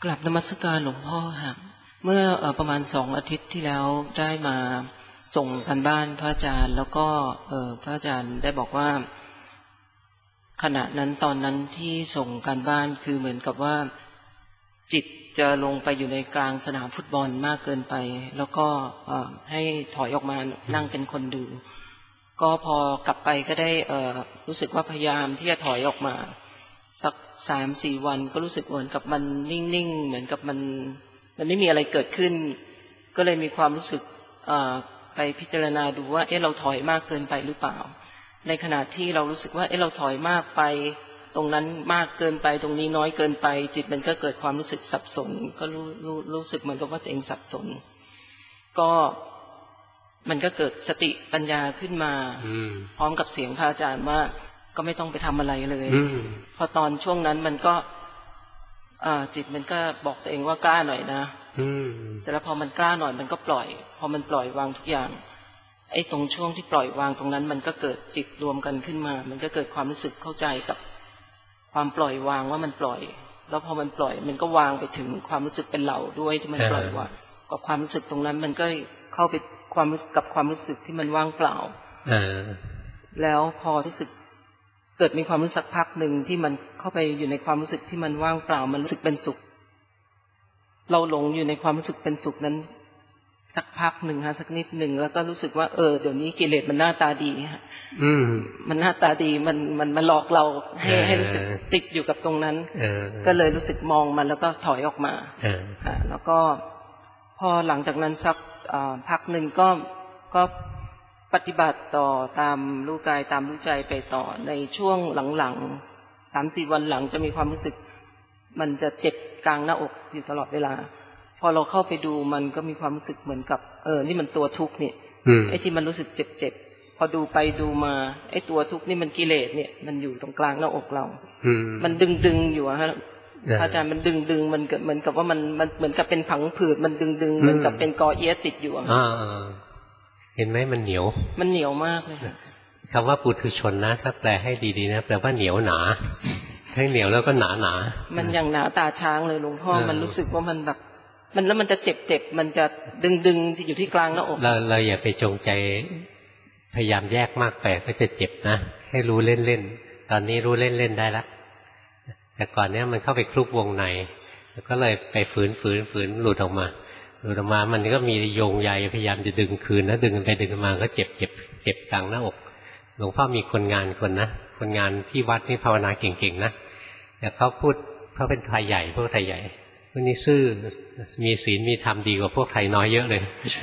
กลับนมัสการหลวงพ่อค่ะเมื่อประมาณ2 อาทิตย์ที่แล้วได้มาส่งกันบ้านพระอาจารย์แล้วก็พระอาจารย์ได้บอกว่าขณะนั้นตอนนั้นที่ส่งกันบ้านคือเหมือนกับว่าจิตจะลงไปอยู่ในกลางสนามฟุตบอลมากเกินไปแล้วก็ให้ถอยออกมานั่งเป็นคนดูก็พอกลับไปก็ได้รู้สึกว่าพยายามที่จะถอยออกมาสัก3-4 วันก็รู้สึกเหมือนกับมันนิ่งๆเหมือนกับมันไม่มีอะไรเกิดขึ้นก็เลยมีความรู้สึกไปพิจารณาดูว่าเราถอยมากเกินไปหรือเปล่าในขณะที่เรารู้สึกว่าเราถอยมากไปตรงนั้นมากเกินไปตรงนี้น้อยเกินไปจิตมันก็เกิดความรู้สึกสับสนก็รู้สึกเหมือนกับว่าตัวเองสับสนก็มันก็เกิดสติปัญญาขึ้นมาพร้อมกับเสียงพระอาจารย์ว่าก็ไม่ต้องไปทำอะไรเลยพอตอนช่วงนั้นมันก็จิตมันก็บอกตัวเองว่ากล้าหน่อยนะเสร็จแล้วพอมันกล้าหน่อยมันก็ปล่อยพอมันปล่อยวางทุกอย่างตรงช่วงที่ปล่อยวางตรงนั้นมันก็เกิดจิตรวมกันขึ้นมามันก็เกิดความรู้สึกเข้าใจกับความปล่อยวางว่ามันปล่อยแล้วพอมันปล่อยมันก็วางไปถึงความรู้สึกเป็นเราด้วยที่มันปล่อยวางกับความรู้สึกตรงนั้นมันก็เข้าไปกับความรู้สึกที่มันว่างเปล่าแล้วพอรู้สึกเกิดมีความรู้สึกพักหนึ่งที่มันเข้าไปอยู่ในความรู้สึกที่มันว่างเปล่ามันรู้สึกเป็นสุขเราหลงอยู่ในความรู้สึกเป็นสุขนั้นสักพักหนึ่งสักนิดหนึ่งแล้วก็รู้สึกว่าเดี๋ยวนี้กิเลสมันหน้าตาดีฮะมันหน้าตาดีมันหลอกเราให้รู้สึกติดอยู่กับตรงนั้นก็เลยรู้สึกมองมันแล้วก็ถอยออกมาแล้วก็พอหลังจากนั้นสักพักหนึ่งก็ปฏิบัติต่อตามรู้กายตามรู้ใจไปต่อในช่วงหลังๆ3-4 วันหลังจะมีความรู้สึกมันจะเจ็บกลางหน้าอกอยู่ตลอดเวลาพอเราเข้าไปดูมันก็มีความรู้สึกเหมือนกับนี่มันตัวทุกข์เนี่ยที่มันรู้สึกเจ็บพอดูไปดูมาตัวทุกข์นี่มันกิเลสเนี่ยมันอยู่ตรงกลางหน้าอกเรามันดึงอยู่ฮะอาจารย์มันดึงมันเหมือนกับว่ามันเหมือนกับเป็นผังผืดมันดึงเหมือนกับเป็นกอเอี้ยติดอยู่เห็นไหมมันเหนียวมากเลยคำว่าปุถุชนนะถ้าแปลให้ดีๆนะแปลว่าเหนียวหนาให้เหนียวแล้วก็หนามันอย่างหนาตาช้างเลยหลวงพ่อมันรู้สึกว่ามันแบบมันแล้วมันจะเจ็บมันจะดึงอยู่ที่กลางหน้าอกเราอย่าไปจงใจพยายามแยกมากไปก็จะเจ็บนะให้รู้เล่นๆตอนนี้รู้เล่นๆได้ละแต่ก่อนเนี้ยมันเข้าไปคลุกวงในแล้วก็เลยไปฝืนหลุดออกมามันก็มีโยงใยพยายามจะดึงคืนนะดึงไปดึงมาก็เจ็บกลางหน้าอกหลวงพ่อมีคนงานที่วัดนี่ภาวนาเก่งๆนะแต่เขาเป็นไทยใหญ่พวกไทยใหญ่พวกนี้ซื่อมีศีลมีธรรมดีกว่าพวกไทยน้อยเยอะเลย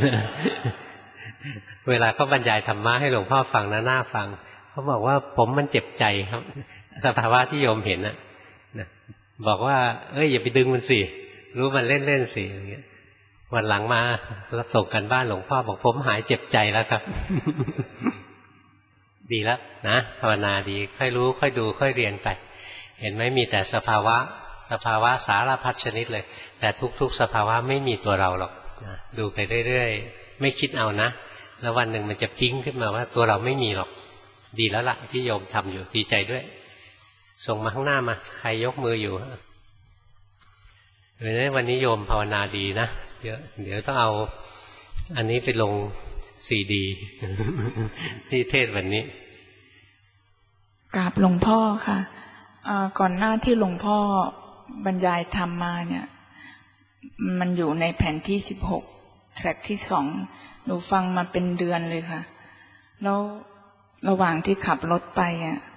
เวลาเขาบรรยายธรรมะให้หลวงพ่อฟังน่าฟังเขาบอกว่าผมมันเจ็บใจครับสภาวะที่โยมเห็นนะบอกว่าอย่าไปดึงมันสิรู้มันเล่นสิอย่างเงี้ยวันหลังมารับส่งกันบ้านหลวงพ่อบอกผมหายเจ็บใจแล้วครับ ดีแล้วนะภาวนาดีค่อยรู้ค่อยดูค่อยเรียนไปเห็นไหมมีแต่สภาวะสารพัดชนิดเลยแต่ทุกๆสภาวะไม่มีตัวเราหรอกนะดูไปเรื่อยๆไม่คิดเอานะแล้ววันหนึ่งมันจะปิ๊งขึ้นมาว่าตัวเราไม่มีหรอกดีแล้วล่ะที่โยมทำอยู่ดีใจด้วยส่งมาข้างหน้ามาใครยกมืออยู่วันนี้โยมภาวนาดีนะเดี๋ยวต้องเอาอันนี้ไปลงซีดี ที่เทศวันนี้กราบหลวงพ่อค่ะก่อนหน้าที่หลวงพ่อบรรยายธรรมมาเนี่ยมันอยู่ในแผ่นที่16แทร็กที่2หนูฟังมาเป็นเดือนเลยค่ะแล้วระหว่างที่ขับรถไป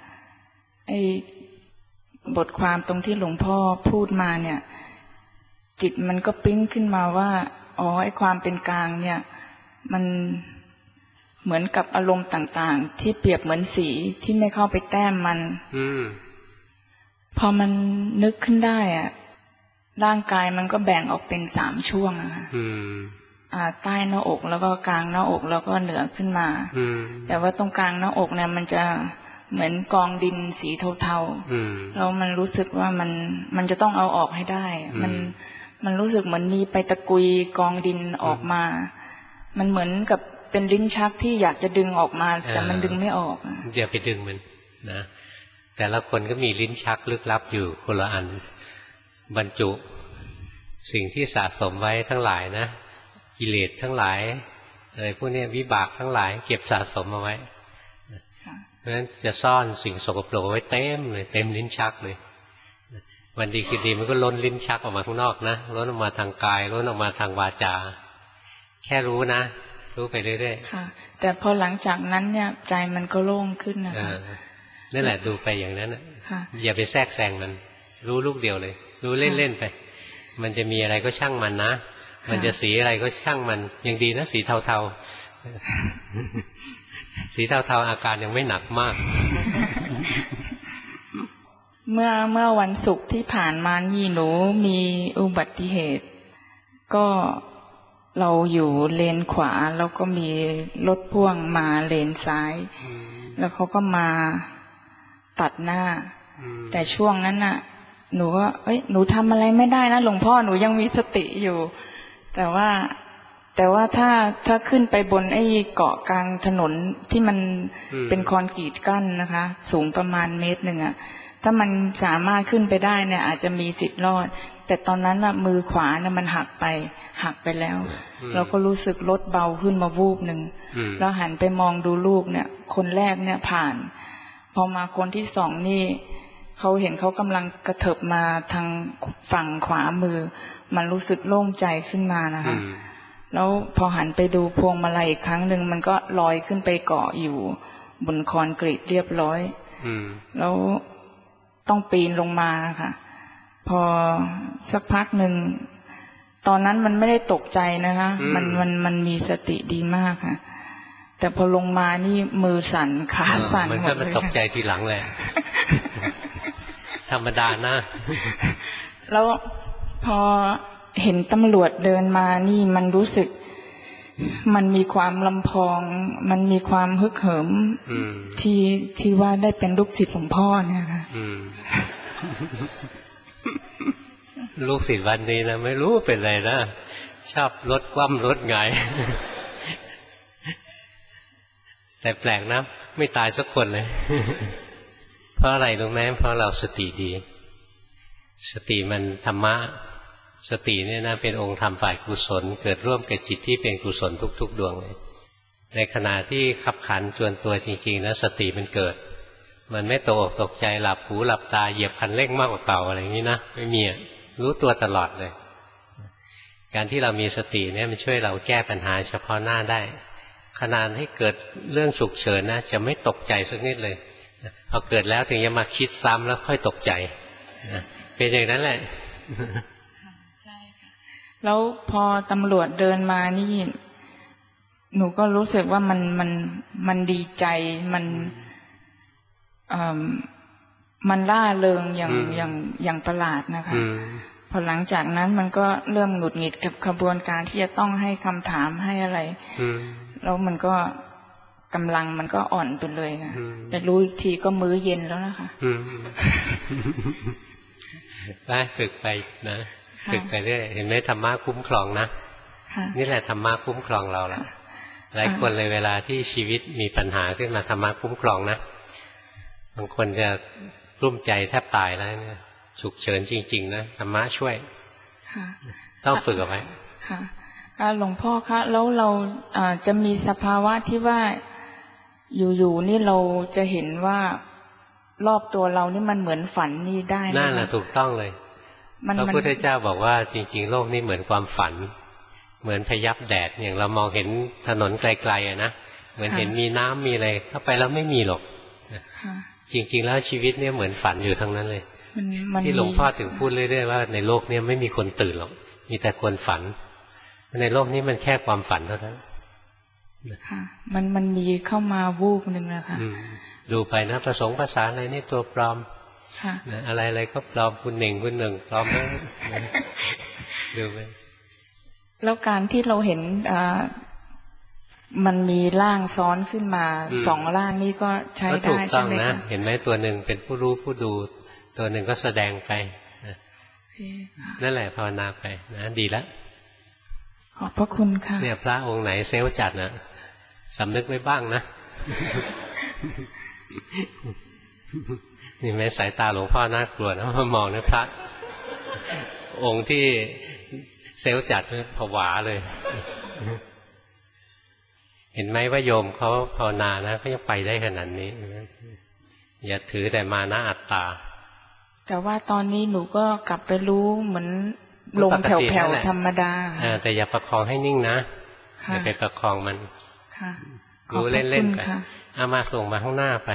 บทความตรงที่หลวงพ่อพูดมาเนี่ยจิตมันก็ปิ๊งขึ้นมาว่าความเป็นกลางเนี่ยมันเหมือนกับอารมณ์ต่างๆที่เปรียบเหมือนสีที่ไม่เข้าไปแต้มมันพอมันนึกขึ้นได้ร่างกายมันก็แบ่งออกเป็น3ช่วงนะคะใต้หน้าอกแล้วก็กลางหน้าอกแล้วก็เหนือขึ้นมาแต่ว่าตรงกลางหน้าอกเนี่ยมันจะเหมือนกองดินสีเทาๆแล้วมันรู้สึกว่ามันจะต้องเอาออกให้ได้มันรู้สึกเหมือนมีไปตะกุยกองดินออกมามันเหมือนกับเป็นลิ้นชักที่อยากจะดึงออกมาแต่มันดึงไม่ออกอย่าไปดึงมันนะแต่ละคนก็มีลิ้นชักลึกลับอยู่คนละอันบรรจุสิ่งที่สะสมไว้ทั้งหลายนะกิเลสทั้งหลายอะไรพวกนี้วิบากทั้งหลายเก็บสะสมเอาไว้เพราะฉะนั้นจะซ่อนสิ่งสกปรกไว้เต็มเลยเต็มลิ้นชักเลยวันดีคืนดีมันก็ล้นลิ้นชักออกมาข้างนอกนะล้นออกมาทางกายล้นออกมาทางวาจาแค่รู้นะรู้ไปเรื่อยๆค่ะแต่พอหลังจากนั้นเนี่ยใจมันก็โล่งขึ้นนะคะนั่นแหละดูไปอย่างนั้นอย่าไปแทรกแซงมันรู้ลูกเดียวเลยรู้เล่นๆไปมันจะมีอะไรก็ช่างมันนะมันจะสีอะไรก็ช่างมันยังดีนะสีเทาๆสีเทาๆอาการยังไม่หนักมากเมื่อวันศุกร์ที่ผ่านมานี่หนูมีอุบัติเหตุก็เราอยู่เลนขวาแล้วก็มีรถพ่วงมาเลนซ้ายแล้วเขาก็มาตัดหน้าแต่ช่วงนั้นน่ะหนูก็หนูทำอะไรไม่ได้นะหลวงพ่อหนูยังมีสติอยู่แต่ว่าถ้าขึ้นไปบนไอ้เกาะกลางถนนที่มันเป็นคอนกรีตกั้นนะคะสูงประมาณ1 เมตรอ่ะถ้ามันสามารถขึ้นไปได้เนี่ยอาจจะมีสิทธิ์รอดแต่ตอนนั้นน่ะมือขวาเนี่ยมันหักไปแล้วเราก็รู้สึกรถเบาขึ้นมาวูบหนึ่งแล้วหันไปมองดูลูกเนี่ยคนแรกเนี่ยผ่านพอมาคนที่สองนี่เขาเห็นเขากำลังกระเถิบมาทางฝั่งขวามือมันรู้สึกโล่งใจขึ้นมานะคะแล้วพอหันไปดูพวงมาลัยอีกครั้งหนึ่งมันก็ลอยขึ้นไปเกาะอยู่บนคอนกรีตเรียบร้อยแล้วต้องปีนลงมาค่ะพอสักพักหนึ่งตอนนั้นมันไม่ได้ตกใจนะคะมันมีสติดีมากค่ะแต่พอลงมานี่มือสั่นขาสั่นหมดเลยมันตกใจทีหลังเลยธรรมดานะแล้วพอเห็นตำรวจเดินมานี่มันรู้สึกมันมีความลำพองมันมีความฮึกเหิมที่ว่าได้เป็นลูกศิษย์หลวงพ่อเนี่ยค่ะลูกศิษย์วันนี้นะไม่รู้เป็นไรนะชอบรถคว่ำรถไงแต่แปลกนะไม่ตายสักคนเลยเพราะอะไรรู้ไหมเพราะเราสติดีสติมันธรรมะสติเนี่ยนะเป็นองค์ธรรมฝ่ายกุศลเกิดร่วมกับจิตที่เป็นกุศลทุกๆดวงเลยในขณะที่ขับขันจวนตัวจริงๆนะสติมันเกิดมันไม่ตกอกตกใจหลับหูหลับตาเหยียบคันเร่งมากกว่าเก่าอะไรอย่างนี้นะไม่มีรู้ตัวตลอดเลยการที่เรามีสติเนี่ยมันช่วยเราแก้ปัญหาเฉพาะหน้าได้ขนาดให้เกิดเรื่องฉุกเฉินนะจะไม่ตกใจสักนิดเลยพอเกิดแล้วถึงจะมาคิดซ้ำแล้วค่อยตกใจเป็นอย่างนั้นแหละใช่ค่ะแล้วพอตำรวจเดินมานี่หนูก็รู้สึกว่ามันดีใจมันล่าเริงอย่างประหลาดนะคะพอหลังจากนั้นมันก็เริ่มหงุดหงิดกับขบวนการที่จะต้องให้คำถามให้อะไรแล้วมันก็กำลังมันก็อ่อนไปเลยค่ะแต่รู้อีกทีก็มื้อเย็นแล้วนะคะได้ฝึกไปนะฝึกไปเรื่อยเห็นไหมธรรมะคุ้มครองนะนี่แหละธรรมะคุ้มครองเราละหลายคนเลยเวลาที่ชีวิตมีปัญหาขึ้นมาธรรมะคุ้มครองนะบางคนจะกลุ้มใจแทบตายแล้วเนี่ยฉุกเฉินจริงๆนะธรรมะช่วยต้องฝึกเอาไว้ค่ะหลวงพ่อคะแล้วเราจะมีสภาวะที่ว่าอยู่ๆนี่เราจะเห็นว่ารอบตัวเรานี่มันเหมือนฝันนี่ได้นั่นแหละถูกต้องเลยพระพุทธเจ้าบอกว่าจริงๆโลกนี้เหมือนความฝันเหมือนพยับแดดอย่างเรามองเห็นถนนไกลๆนะเหมือนเห็นมีน้ำมีอะไรเข้าไปแล้วไม่มีหรอกจริงๆแล้วชีวิตเนี่ยเหมือนฝันอยู่ทั้งนั้นเลยที่หลวงพ่อถึงพูดเรื่อยๆว่าในโลกนี้ไม่มีคนตื่นหรอกมีแต่คนฝันในโลกนี้มันแค่ความฝันเท่านั้นค่ะมันมีเข้ามาวูบนึงนะคะดูไปนะประสงค์ภาษาอะไรนี่ตัวปลอมอะไรก็ปลอมคุณหนึ่งปลอมแล้วดูไปแล้วการที่เราเห็นมันมีร่างซ้อนขึ้นมา2ร่างนี่ก็ใช้ได้ใช่ไหมคะเห็นไหมตัวหนึ่งเป็นผู้รู้ผู้ดูตัวหนึ่งก็แสดงไปนั่นแหละภาวนาไปนะดีแล้วขอบพระคุณค่ะเนี่ยพระองค์ไหนเซลล์จัดนะสำนึกไว้บ้างนะนี่แม้สายตาหลวงพ่อน่ากลัวนะมามองนะพระองค์ที่เซลล์จัดผวาเลยเห็นไหมว่าโยมเขาภาวนานะเขายังไปได้ขนาดนี้อย่าถือแต่มานะอัตตาแต่ว่าตอนนี้หนูก็กลับไปรู้เหมือนลงแผ่วๆธรรมดาแต่อย่าประคองให้นิ่งนะอย่าไปประคองมันรู้เล่นๆไปเอามาส่งมาข้างหน้าไป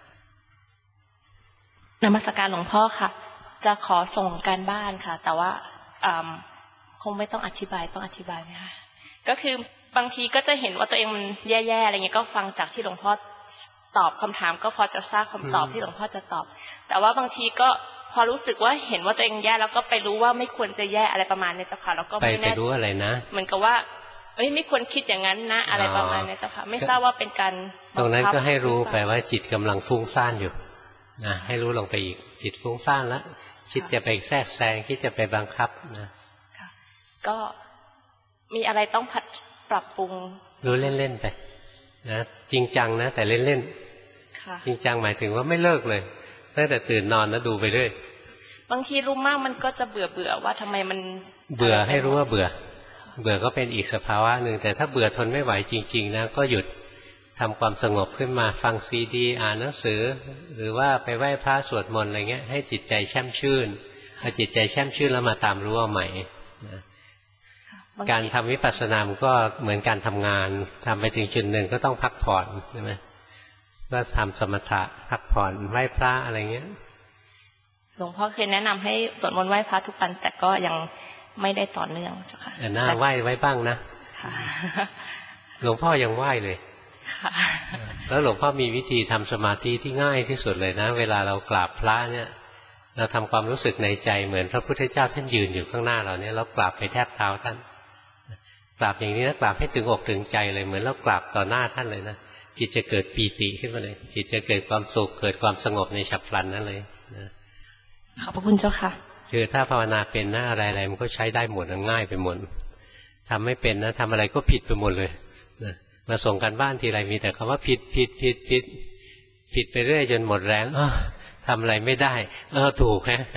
นมัสการหลวงพ่อค่ะจะขอส่งการบ้านค่ะแต่ว่าคงไม่ต้องอธิบายต้องอธิบายไหมคะก็คือบางทีก็จะเห็นว่าตัวเองมันแย่ๆอะไรเงี้ยก็ฟังจากที่หลวงพ่อตอบคำถามก็พอจะทราบคำตอบที่หลวงพ่อจะตอบแต่ว่าบางทีก็พอรู้สึกว่าเห็นว่าตัวเองแย่แล้วก็ไปรู้ว่าไม่ควรจะแย่อะไรประมาณนี้เจ้าค่ะแล้วก็ไม่แน่ไปรู้อะไรนะเหมือนกับว่าไม่ควรคิดอย่างนั้นนะอะไรประมาณนี้เจ้าค่ะไม่ทราบว่าเป็นการตรงนั้นก็ให้รู้ไปว่าจิตกำลังฟุ้งซ่านอยู่นะให้รู้ลงไปอีกจิตฟุ้งซ่านแล้วคิดจะไปแทรกแซงคิดจะไปบังคับนะก็มีอะไรต้องปรับปรุงรู้เล่นๆไปนะจริงจังนะแต่เล่นๆจริงจังหมายถึงว่าไม่เลิกเลยตั้งแต่ตื่นนอนนะดูไปเรื่อยบางทีรู้มากมันก็จะเบื่อว่าทำไมมันเบื่อให้รู้ว่าเบื่อก็เป็นอีกสภาวะหนึ่งแต่ถ้าเบื่อทนไม่ไหวจริงๆนะก็หยุดทำความสงบขึ้นมาฟังซีดีอ่านหนังสือหรือว่าไปไหว้พระสวดมนต์อะไรเงี้ยให้จิตใจแช่มชื่นพอจิตใจแช่มชื่นแล้วมาตามรู้เอาใหม่นะการทำวิปัสสนามันก็เหมือนการทำงานทำไปถึงจุดหนึ่งก็ต้องพักผ่อนใช่ไหมก็ทำสมถะพักผ่อนไหว้พระอะไรเงี้ยหลวงพ่อเคยแนะนำให้สวดมนต์ไหว้พระทุกวันแต่ก็ยังไม่ได้ต่อเนื่องเจ้าค่ะน่าไหว้ไว้บ้างนะหลวงพ่อยังไหว้เลยแล้วหลวงพ่อมีวิธีทำสมาธิที่ง่ายที่สุดเลยนะเวลาเรากราบพระเนี่ยเราทำความรู้สึกในใจเหมือนพระพุทธเจ้าท่านยืนอยู่ข้างหน้าเราเนี่ยเรากราบไปแทบเท้าท่านกราบอย่างนี้นะกราบให้ถึงอกถึงใจเลยเหมือนเรากราบต่อหน้าท่านเลยนะจิตจะเกิดปีติขึ้นมาเลยจิตจะเกิดความสุขเกิดความสงบในฉับพลันนั่นเลยนะขอบพระคุณเจ้าค่ะคือถ้าภาวนาเป็นนะอะไรๆมันก็ใช้ได้หมดง่ายไปหมดทำไม่เป็นนะทำอะไรก็ผิดไปหมดเลยนะมาส่งกันบ้านทีไรมีแต่คำว่าผิดไปเรื่อยจนหมดแรงทำอะไรไม่ได้ถูกฮะ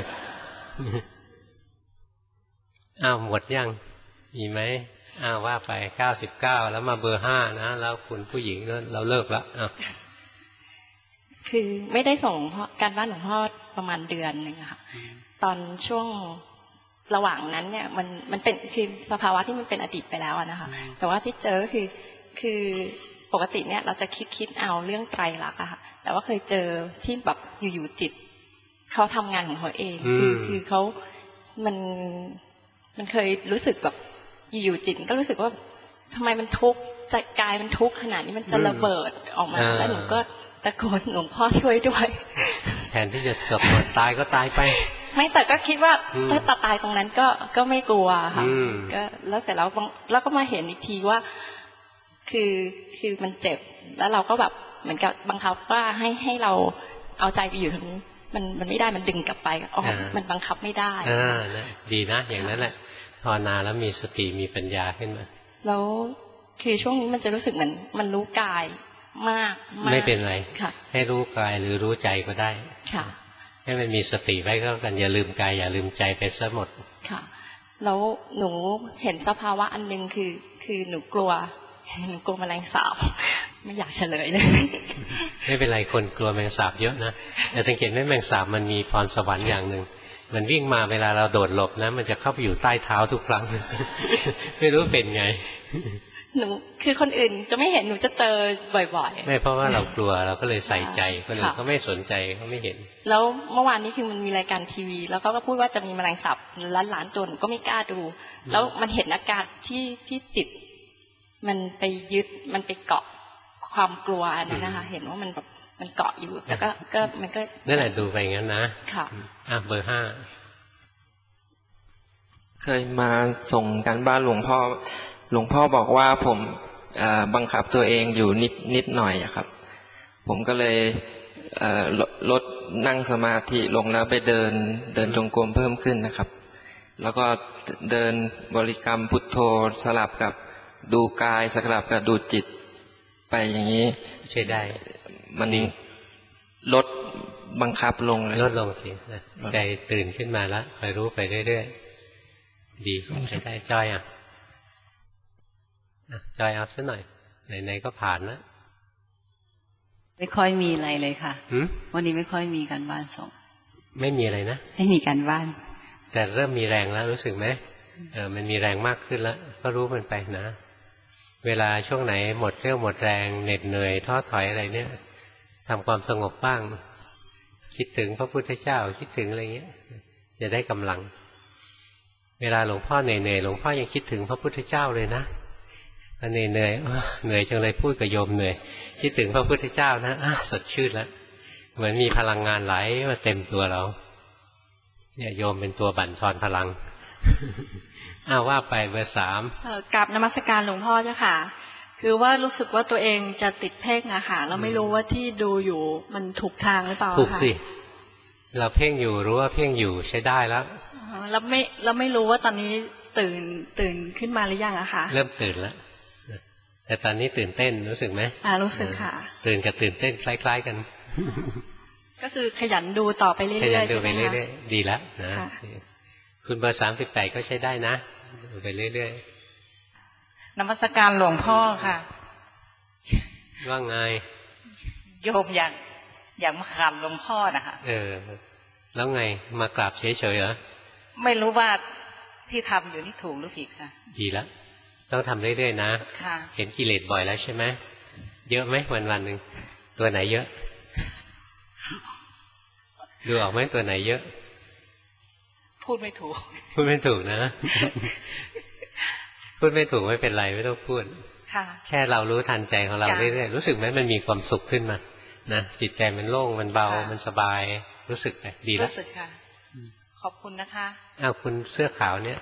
หมดยังมีไหมว่าไป99แล้วมาเบอร์5นะแล้วคุณผู้หญิงเราเลิกแล้วคือไม่ได้ส่งการบ้านหลวงพ่อประมาณเดือนนึงค่ะตอนช่วงระหว่างนั้นเนี่ยมันเป็นคือสภาวะที่มันเป็นอดีตไปแล้วนะคะแต่ว่าที่เจอคือปกติเนี่ยเราจะคิดเอาเรื่องไตรลักษณ์อะค่ะแต่ว่าเคยเจอที่แบบอยู่ๆจิตเขาทำงานของเขาเองคือเขามันเคยรู้สึกแบบอยู่ๆจิตก็รู้สึกว่าทำไมมันทุกข์ใจกายมันทุกข์ขนาดนี้มันจะระเบิดออกมาแล้วหนูก็ตะโกนหลวงพ่อช่วยด้วยแทนที่จะเกิดตายก็ตายไปไม่แต่ก็คิดว่าถ้าตายตรงนั้นก็ไม่กลัวค่ะก็แล้วเสร็จแล้วก็มาเห็นอีกทีว่าคือมันเจ็บแล้วเราก็แบบเหมือนกับบังคับว่าให้เราเอาใจไปอยู่ตรงนี้มันไม่ได้มันดึงกลับไปมันบังคับไม่ได้ดีนะอย่างนั้นแหละภาวนาแล้วมีสติมีปัญญาขึ้นมาแล้วคือช่วงนี้มันจะรู้สึกเหมือนมันรู้กายมากไม่เป็นไรให้รู้กายหรือรู้ใจก็ได้ให้มันมีสติไว้ก็กันอย่าลืมกายอย่าลืมใจไปซะหมดค่ะแล้วหนูเห็นสภาวะอันนึงคือหนูกลัวแมลงสาบไม่อยากเฉลยเลยไม่เป็นไรคนกลัวแมลงสาบเยอะนะแต่สังเกตไหมแมลงสาบมันมีพรสวรรค์อย่างหนึ่งมันวิ่งมาเวลาเราโดดหลบนะมันจะเข้าไปอยู่ใต้เท้าทุกครั้งไม่รู้เป็นไงหนูคือคนอื่นจะไม่เห็นหนูจะเจอบ่อยๆไม่เพราะว่าเรากลัวเราก็เลยใส่ใจคนอื่นเขาไม่สนใจเขาไม่เห็นแล้วเมื่อวานนี้คือมันมีรายการทีวีแล้วเขาก็พูดว่าจะมีแมลงสาบล้านๆตัวหนูก็ไม่กล้าดูแล้วมันเห็นอาการที่จิตมันไปยึดมันไปเกาะความกลัวอันนั้นนะคะเห็นว่ามันแบบมันเกาะอยู่แต่ก็มันก็นั่นแหละดูไปงั้นนะค่ะเบอร์5 เคยมาส่งการบ้านหลวงพ่อบอกว่าผมบังคับตัวเองอยู่นิดหน่อยครับผมก็เลยลดนั่งสมาธิลงแล้วไปเดินจงกรมเพิ่มขึ้นนะครับแล้วก็เดินบริกรรมพุทโธสลับกับดูกายสลับกับดูจิตไปอย่างนี้ใช่ได้มันลดบังคับลงเลยลดลงสิใจตื่นขึ้นมาแล้วคอยรู้ไปเรื่อยๆดีใช้ได้จอยจอยเอาซะหน่อยไหนๆก็ผ่านแล้วไม่ค่อยมีอะไรเลยค่ะวันนี้ไม่ค่อยมีการบ้านส่งไม่มีอะไรนะไม่มีการบ้านแต่เริ่มมีแรงแล้วรู้สึกไหมมันมีแรงมากขึ้นแล้วก็รู้มันไปนะเวลาช่วงไหนหมดเรี่ยวหมดแรงเหน็ดเหนื่อยท้อถอยอะไรเนี่ยทำความสงบบ้างคิดถึงพระพุทธเจ้าคิดถึงอะไรเงี้ยจะได้กำลังเวลาหลวงพ่อเหนื่อยหลวงพ่อยังคิดถึงพระพุทธเจ้าเลยนะเหนื่อยเหนื่อยจังเลยพูดกับโยมเหนื่อยคิดถึงพระพุทธเจ้านะสดชื่นแล้วเหมือนมีพลังงานไหลมาเต็มตัวเราเนี่ยโยมเป็นตัวบั่นทอนพลังว่าไปเบอร์ 3 กราบนมัสการหลวงพ่อเจ้าค่ะคือว่ารู้สึกว่าตัวเองจะติดเพ่งอะค่ะแล้วไม่รู้ว่าที่ดูอยู่มันถูกทางหรือเปล่าถูกสิเราเพ่งอยู่รู้ว่าเพ่งอยู่ใช้ได้แล้วแล้วไม่รู้ว่าตอนนี้ตื่นขึ้นมาหรือยังอะค่ะเริ่มตื่นแล้วแต่ตอนนี้ตื่นเต้นรู้สึกไหมรู้สึกค่ะตื่นกับตื่นเต้นคล้ายๆกันก็คือขยันดูต่อไปเรื่อยๆใช่ไหมคะดีแล้วนะคุณเบอร์ 38ก็ใช้ได้นะดูไปเรื่อยๆนมัสการหลวงพ่อค่ะว่าไงโยมอยากมากราบหลวงพ่อนะคะแล้วไงมากราบเฉยๆเหรอไม่รู้ว่าที่ทำอยู่นี่ถูกหรือผิดค่ะดีแล้วต้องทำเรื่อยๆนะเห็นกิเลสบ่อยแล้วใช่ไหมเยอะไหมวันๆหนึ่งตัวไหนเยอะดูออกไหมตัวไหนเยอะพูดไม่ถูกนะพูดไม่ถูกไม่เป็นไรไม่ต้องพูดแค่เรารู้ทันใจของเราเรื่อยๆรู้สึกไหมมันมีความสุขขึ้นมานะจิตใจมันโล่งมันเบามันสบายรู้สึกไปดีแล้วรู้สึกค่ะขอบคุณนะคะคุณเสื้อขาวเนี่ย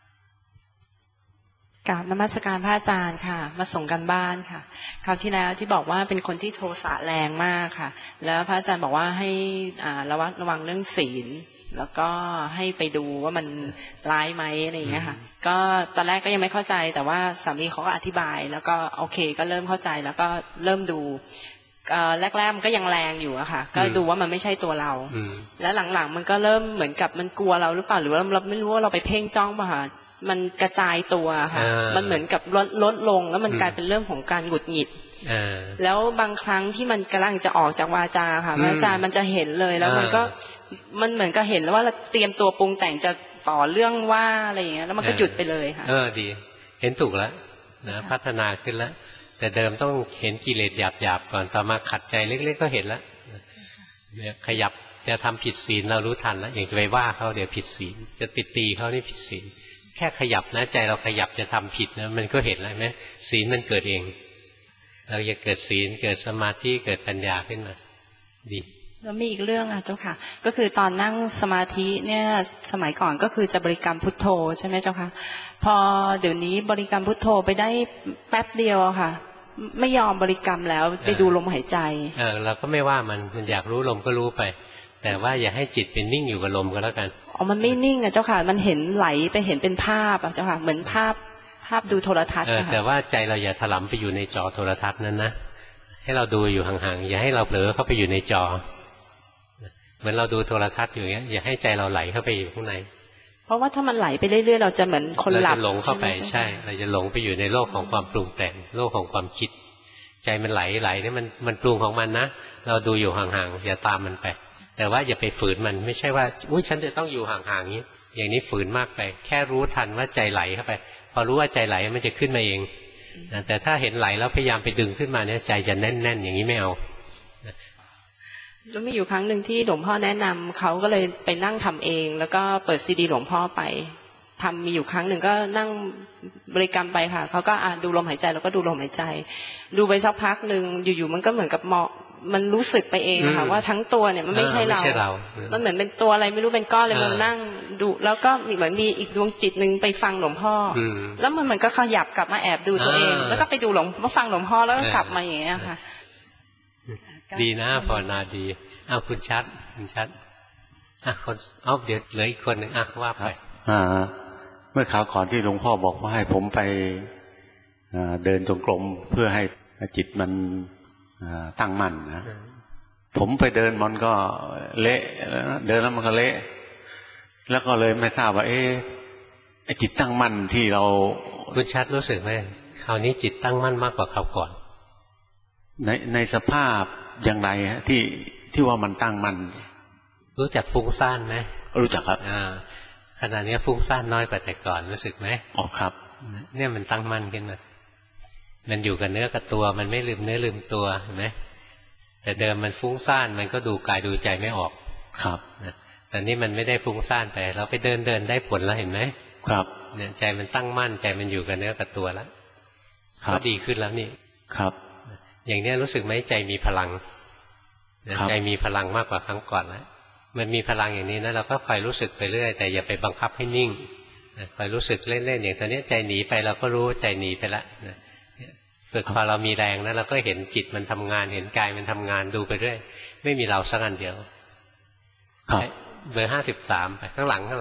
กราบนมัสการพระอาจารย์ค่ะมาส่งกันบ้านค่ะคราวที่แล้วที่บอกว่าเป็นคนที่โทสะแรงมากค่ะแล้วพระอาจารย์บอกว่าให้ระวังเรื่องศีลแล้วก็ให้ไปดูว่ามันร้ายไหมอะไรอย่างเงี้ยค่ะก็ตอนแรกก็ยังไม่เข้าใจแต่ว่าสามีเขาก็อธิบายแล้วก็โอเคก็เริ่มเข้าใจแล้วก็เริ่มดูแรกๆมันก็ยังแรงอยู่อะค่ะก็ดูว่ามันไม่ใช่ตัวเราแล้วหลังๆมันก็เริ่มเหมือนกับมันกลัวเราหรือเปล่าหรือว่าเราไม่รู้ว่าเราไปเพ่งจ้องป่ะค่ะมันกระจายตัวค่ะมันเหมือนกับลดลงแล้วมันกลายเป็นเรื่องของการหงุดหงิดแล้วบางครั้งที่มันกำลังจะออกจากวาจาค่ะวาจามันจะเห็นเลยแล้วมันเหมือนกับเห็นแล้วว่าเราเตรียมตัวปรุงแต่งจะต่อเรื่องว่าอะไรอย่างเงี้ยแล้วมันก็หยุดไปเลยค่ะดีเห็นถูกแล้วนะพัฒนาขึ้นแล้วแต่เดิมต้องเห็นกิเลสหยาบๆก่อนต่อมาขัดใจเล็กๆก็เห็นแล้วเนี่ยขยับจะทำผิดศีลเรารู้ทันแล้วอย่างจะไปว่าเขาเดี๋ยวผิดศีลจะไปตีเขานี่ผิดศีลแค่ขยับนะใจเราขยับจะทำผิดนะมันก็เห็นแล้วไหมศีลมันเกิดเองเราจะเกิดศีลเกิดสมาธิเกิดปัญญาขึ้นมาดีแล้วมีอีกเรื่องเจ้าค่ะก็คือตอนนั่งสมาธิเนี่ยสมัยก่อนก็คือจะบริกรรมพุทโธใช่ไหมเจ้าค่ะพอเดี๋ยวนี้บริกรรมพุทโธไปได้แป๊บเดียวค่ะไม่ยอมบริกรรมแล้วไปดูลมหายใจเราก็ไม่ว่ามันอยากรู้ลมก็รู้ไปแต่ว่าอย่าให้จิตเป็นนิ่งอยู่กับลมก็แล้วกันมันไม่นิ่งเจ้าค่ะมันเห็นไหลไปเห็นเป็นภาพเจ้าค่ะเหมือนภาพดูโทรทัศน์แต่ว่าใจเราอย่าถลำไปอยู่ในจอโทรทัศน์นั้นนะให้เราดูอยู่ห่างๆอย่าให้เราเผลอเข้าไปอยู่ในจอเหมือนเราดูโทรทัศน์อยู่เงี้ยอย่าให้ใจเราไหลเข้าไปอยู่ข้างในเพราะว่าถ้ามันไหลไปเรื่อยๆเราจะเหมือนคนหลับเราจะหลงเข้าไปใช่เราจะหลงไปอยู่ในโลกของความปรุงแต่งโลกของความคิดใจมันไหลนี่มันปรุงของมันนะเราดูอยู่ห่างๆอย่าตามมันไปแต่ว่าอย่าไปฝืนมันไม่ใช่ว่าอุ้ยฉันจะต้องอยู่ห่างๆอย่างนี้ฝืนมากไปแค่รู้ทันว่าใจไหลเข้าไปพอรู้ว่าใจไหลมันจะขึ้นมาเองแต่ถ้าเห็นไหลแล้วพยายามไปดึงขึ้นมาเนี่ยใจจะแน่นๆอย่างนี้ไม่เอาแล้วมีอยู่ครั้งหนึ่งที่หลวงพ่อแนะนำเขาก็เลยไปนั่งทำเองแล้วก็เปิดซีดีหลวงพ่อไปทำมีอยู่ครั้งหนึ่งก็นั่งบริกรรมไปค่ะเขาก็ดูลมหายใจแล้วก็ดูลมหายใจดูไปสักพักหนึ่งอยู่ๆมันก็เหมือนกับมันรู้สึกไปเองค่ะว่าทั้งตัวเนี่ยมันไม่ใช่เรามันเหมือนเป็นตัวอะไรไม่รู้เป็นก้อนเลยมันนั่งดูแล้วก็เหมือนมีอีกดวงจิตนึงไปฟังหลวงพ่อแล้วมันเหมือนก็ขยับกลับมาแอบดูตัวเองแล้วก็ไปดูมาฟังหลวงพ่อแล้วก็กลับมาอย่างเงี้ยค่ะดีนะภาวนาดีคุณชัดคนเดี๋ยวเหลืออีกคนหนึ่งว่าไปเมื่อคราวก่อนที่หลวงพ่อบอกว่าให้ผมไปเดินจงกรมเพื่อให้จิตมันตั้งมั่นนะผมไปเดินมันก็เละเดินแล้วมันก็เละแล้วก็เลยไม่ทราบว่าไอ้จิตตั้งมั่นที่เราคุณชัดรู้สึกไหมคราวนี้จิตตั้งมั่นมากกว่าคราวก่อนในสภาพอย่างไรฮะที่ว่ามันตั้งมั่นรู้จักฟุ้งซ่านไหมรู้จักครับขณะนี้ฟุ้งซ่านน้อยกว่าแต่ก่อนรู้สึกไหมอ๋อครับเนี่ยมันตั้งมั่นขึ้นมามันอยู่กับเนื้อกับตัวมันไม่ลืมเนื้อลืมตัวเห็นไหมแต่เดิมมันฟุ้งซ่านมันก็ดูกายดูใจไม่ออกครับแต่นี่มันไม่ได้ฟุ้งซ่านไปเราไปเดินได้ผลแล้วเห็นไหมครับเนี่ยใจมันตั้งมั่นใจมันอยู่กับเนื้อกับตัวแล้วก็ดีขึ้นแล้วนี่ครับอย่างนี้รู้สึกไหมใจมีพลังใจมีพลังมากกว่าครั้งก่อนแล้วมันมีพลังอย่างนี้นะเราก็คอยรู้สึกไปเรื่อยแต่อย่าไปบังคับให้นิ่งคอยรู้สึกเล่นๆอย่างตอนนี้ใจหนีไปเราก็รู้ใจหนีไปแล้วฝึกพอเรามีแรงนะเราก็เห็นจิตมันทำงานเห็นกายมันทำงานดูไปเรื่อยไม่มีเราสักอันเดียวเบอร์53ไปข้างหลัง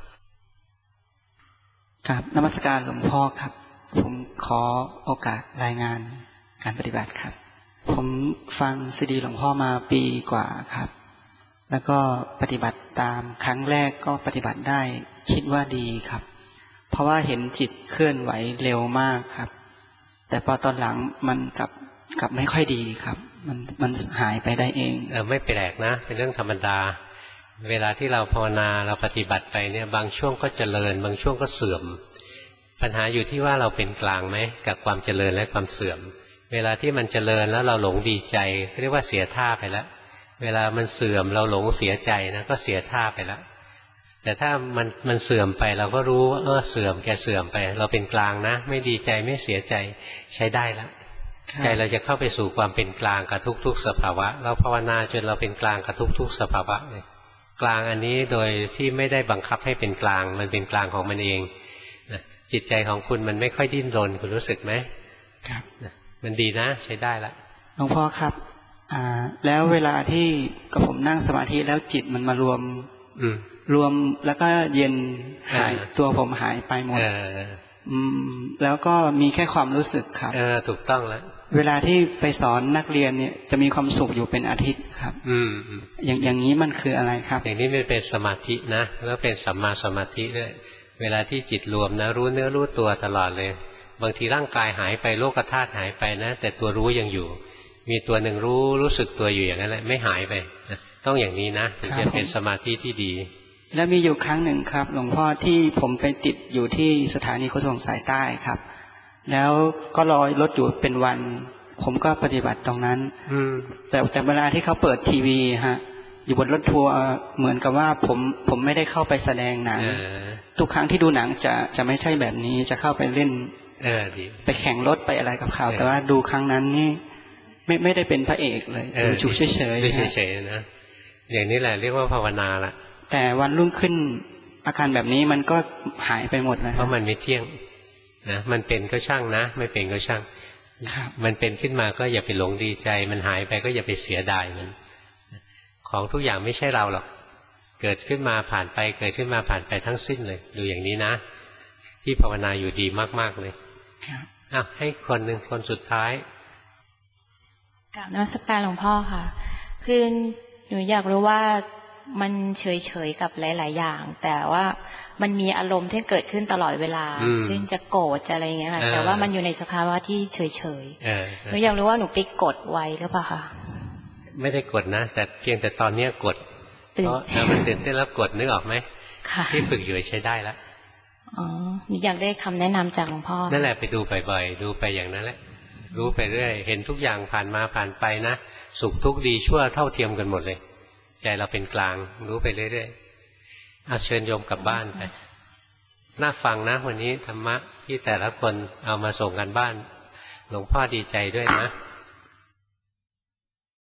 ครับนมัสการหลวงพ่อครับผมขอโอกาสรายงานการปฏิบัติครับผมฟังซีดีหลวงพ่อมาปีกว่าครับแล้วก็ปฏิบัติตามครั้งแรกก็ปฏิบัติได้คิดว่าดีครับเพราะว่าเห็นจิตเคลื่อนไหวเร็วมากครับแต่พอตอนหลังมันกลับไม่ค่อยดีครับมันหายไปได้เองไม่แปลกนะเป็นเรื่องธรรมดาเวลาที่เราภาวนาเราปฏิบัติไปเนี่ยบางช่วงก็เจริญบางช่วงก็เสื่อมปัญหาอยู่ที่ว่าเราเป็นกลางไหมกับความเจริญและความเสื่อมเวลาที่มันเจริญแล้วเราหลงดีใจเรียกว่าเสียท่าไปแล้วเวลามันเสื่อมเราหลงเสียใจนะก็เสียท่าไปแล้วแต่ถ้ามันเสื่อมไปเราก็รู้ว่าเสื่อมแกเสื่อมไปเราเป็นกลางนะไม่ดีใจไม่เสียใจใช้ได้แล้วใจเราจะเข้าไปสู่ความเป็นกลางกับทุกๆสภาวะเราภาวนาจนเราเป็นกลางกับทุกๆสภาวะเลยกลางอันนี้โดยที่ไม่ได้บังคับให้เป็นกลางมันเป็นกลางของมันเองจิตใจของคุณมันไม่ค่อยดิ้นรนคุณรู้สึกไหมครับมันดีนะใช้ได้ละหลวงพ่อครับแล้วเวลาที่กับผมนั่งสมาธิแล้วจิตมันมารวมแล้วก็เย็นหายตัวผมหายไปหมดแล้วก็มีแค่ความรู้สึกครับถูกต้องแล้วเวลาที่ไปสอนนักเรียนเนี่ยจะมีความสุขอยู่เป็นอาทิตย์ครับอย่างนี้มันคืออะไรครับอย่างนี้มันเป็นสมาธินะแล้วเป็นสัมมาสมาธิด้วยเวลาที่จิตรวมนะรู้เนื้อรู้ตัวตลอดเลยบางทีร่างกายหายไปโลกธาตุหายไปนะแต่ตัวรู้ยังอยู่มีตัวหนึ่งรู้สึกตัวอยู่อย่างนั้นแหละไม่หายไปต้องอย่างนี้นะถึงจะเป็นสมาธิที่ดีแล้วมีอยู่ครั้งหนึ่งครับหลวงพ่อที่ผมไปติดอยู่ที่สถานีขนส่งสายใต้ครับแล้วก็รอรถอยู่เป็นวันผมก็ปฏิบัติตรงนั้นแต่เวลาที่เขาเปิดทีวีฮะอยู่บนรถทัวร์เหมือนกับว่าผมไม่ได้เข้าไปแสดงหนังทุกครั้งที่ดูหนังจะไม่ใช่แบบนี้จะเข้าไปเล่นไปแข่งรถไปอะไรกับเขาแต่ว่าดูครั้งนั้นนี่ไม่ได้เป็นพระเอกเลยอยู่เฉยๆเฉยๆนะอย่างนี้แหละเรียกว่าภาวนาละแต่วันรุ่งขึ้นอาการแบบนี้มันก็หายไปหมดเลยเพราะมันไม่เที่ยงนะมันเป็นก็ช่างนะไม่เป็นก็ช่างมันเป็นขึ้นมาก็อย่าไปหลงดีใจมันหายไปก็อย่าไปเสียดายมันของทุกอย่างไม่ใช่เราหรอกเกิดขึ้นมาผ่านไปเกิดขึ้นมาผ่านไปทั้งสิ้นเลยดูอย่างนี้นะที่ภาวนาอยู่ดีมากๆเลยให้คนหนึ่งคนสุดท้ายกราบนมัสการหลวงพ่อค่ะคือหนูอยากรู้ว่ามันเฉยๆกับหลายๆอย่างแต่ว่ามันมีอารมณ์ที่เกิดขึ้นตลอดเวลาซึ่งจะโกรธจะอะไรอย่างเงี้ยค่ะแต่ว่ามันอยู่ในสภาวะที่เฉยๆหนูอยากรู้ว่าหนูไปกดไว้หรือเปล่าคะไม่ได้กดนะแต่เพียงแต่ตอนนี้กดเพราะมันตื่นเต้นแล้วกดนึกออกไหมที่ฝึกอยู่ใช้ได้แล้วอ๋อหนูอยากได้คำแนะนำจากหลวงพ่อนั่นแหละไปดูบ่อยๆดูไปอย่างนั้นแหละรู้ไปเรื่อยเห็นทุกอย่างผ่านมาผ่านไปนะสุขทุกข์ดีชั่วเท่าเทียมกันหมดเลยใจเราเป็นกลางรู้ไปเรื่อยๆเชิญโยมกลับบ้านไปน่าฟังนะวันนี้ธรรมะที่แต่ละคนเอามาส่งกันบ้านหลวงพ่อดีใจด้วยนะ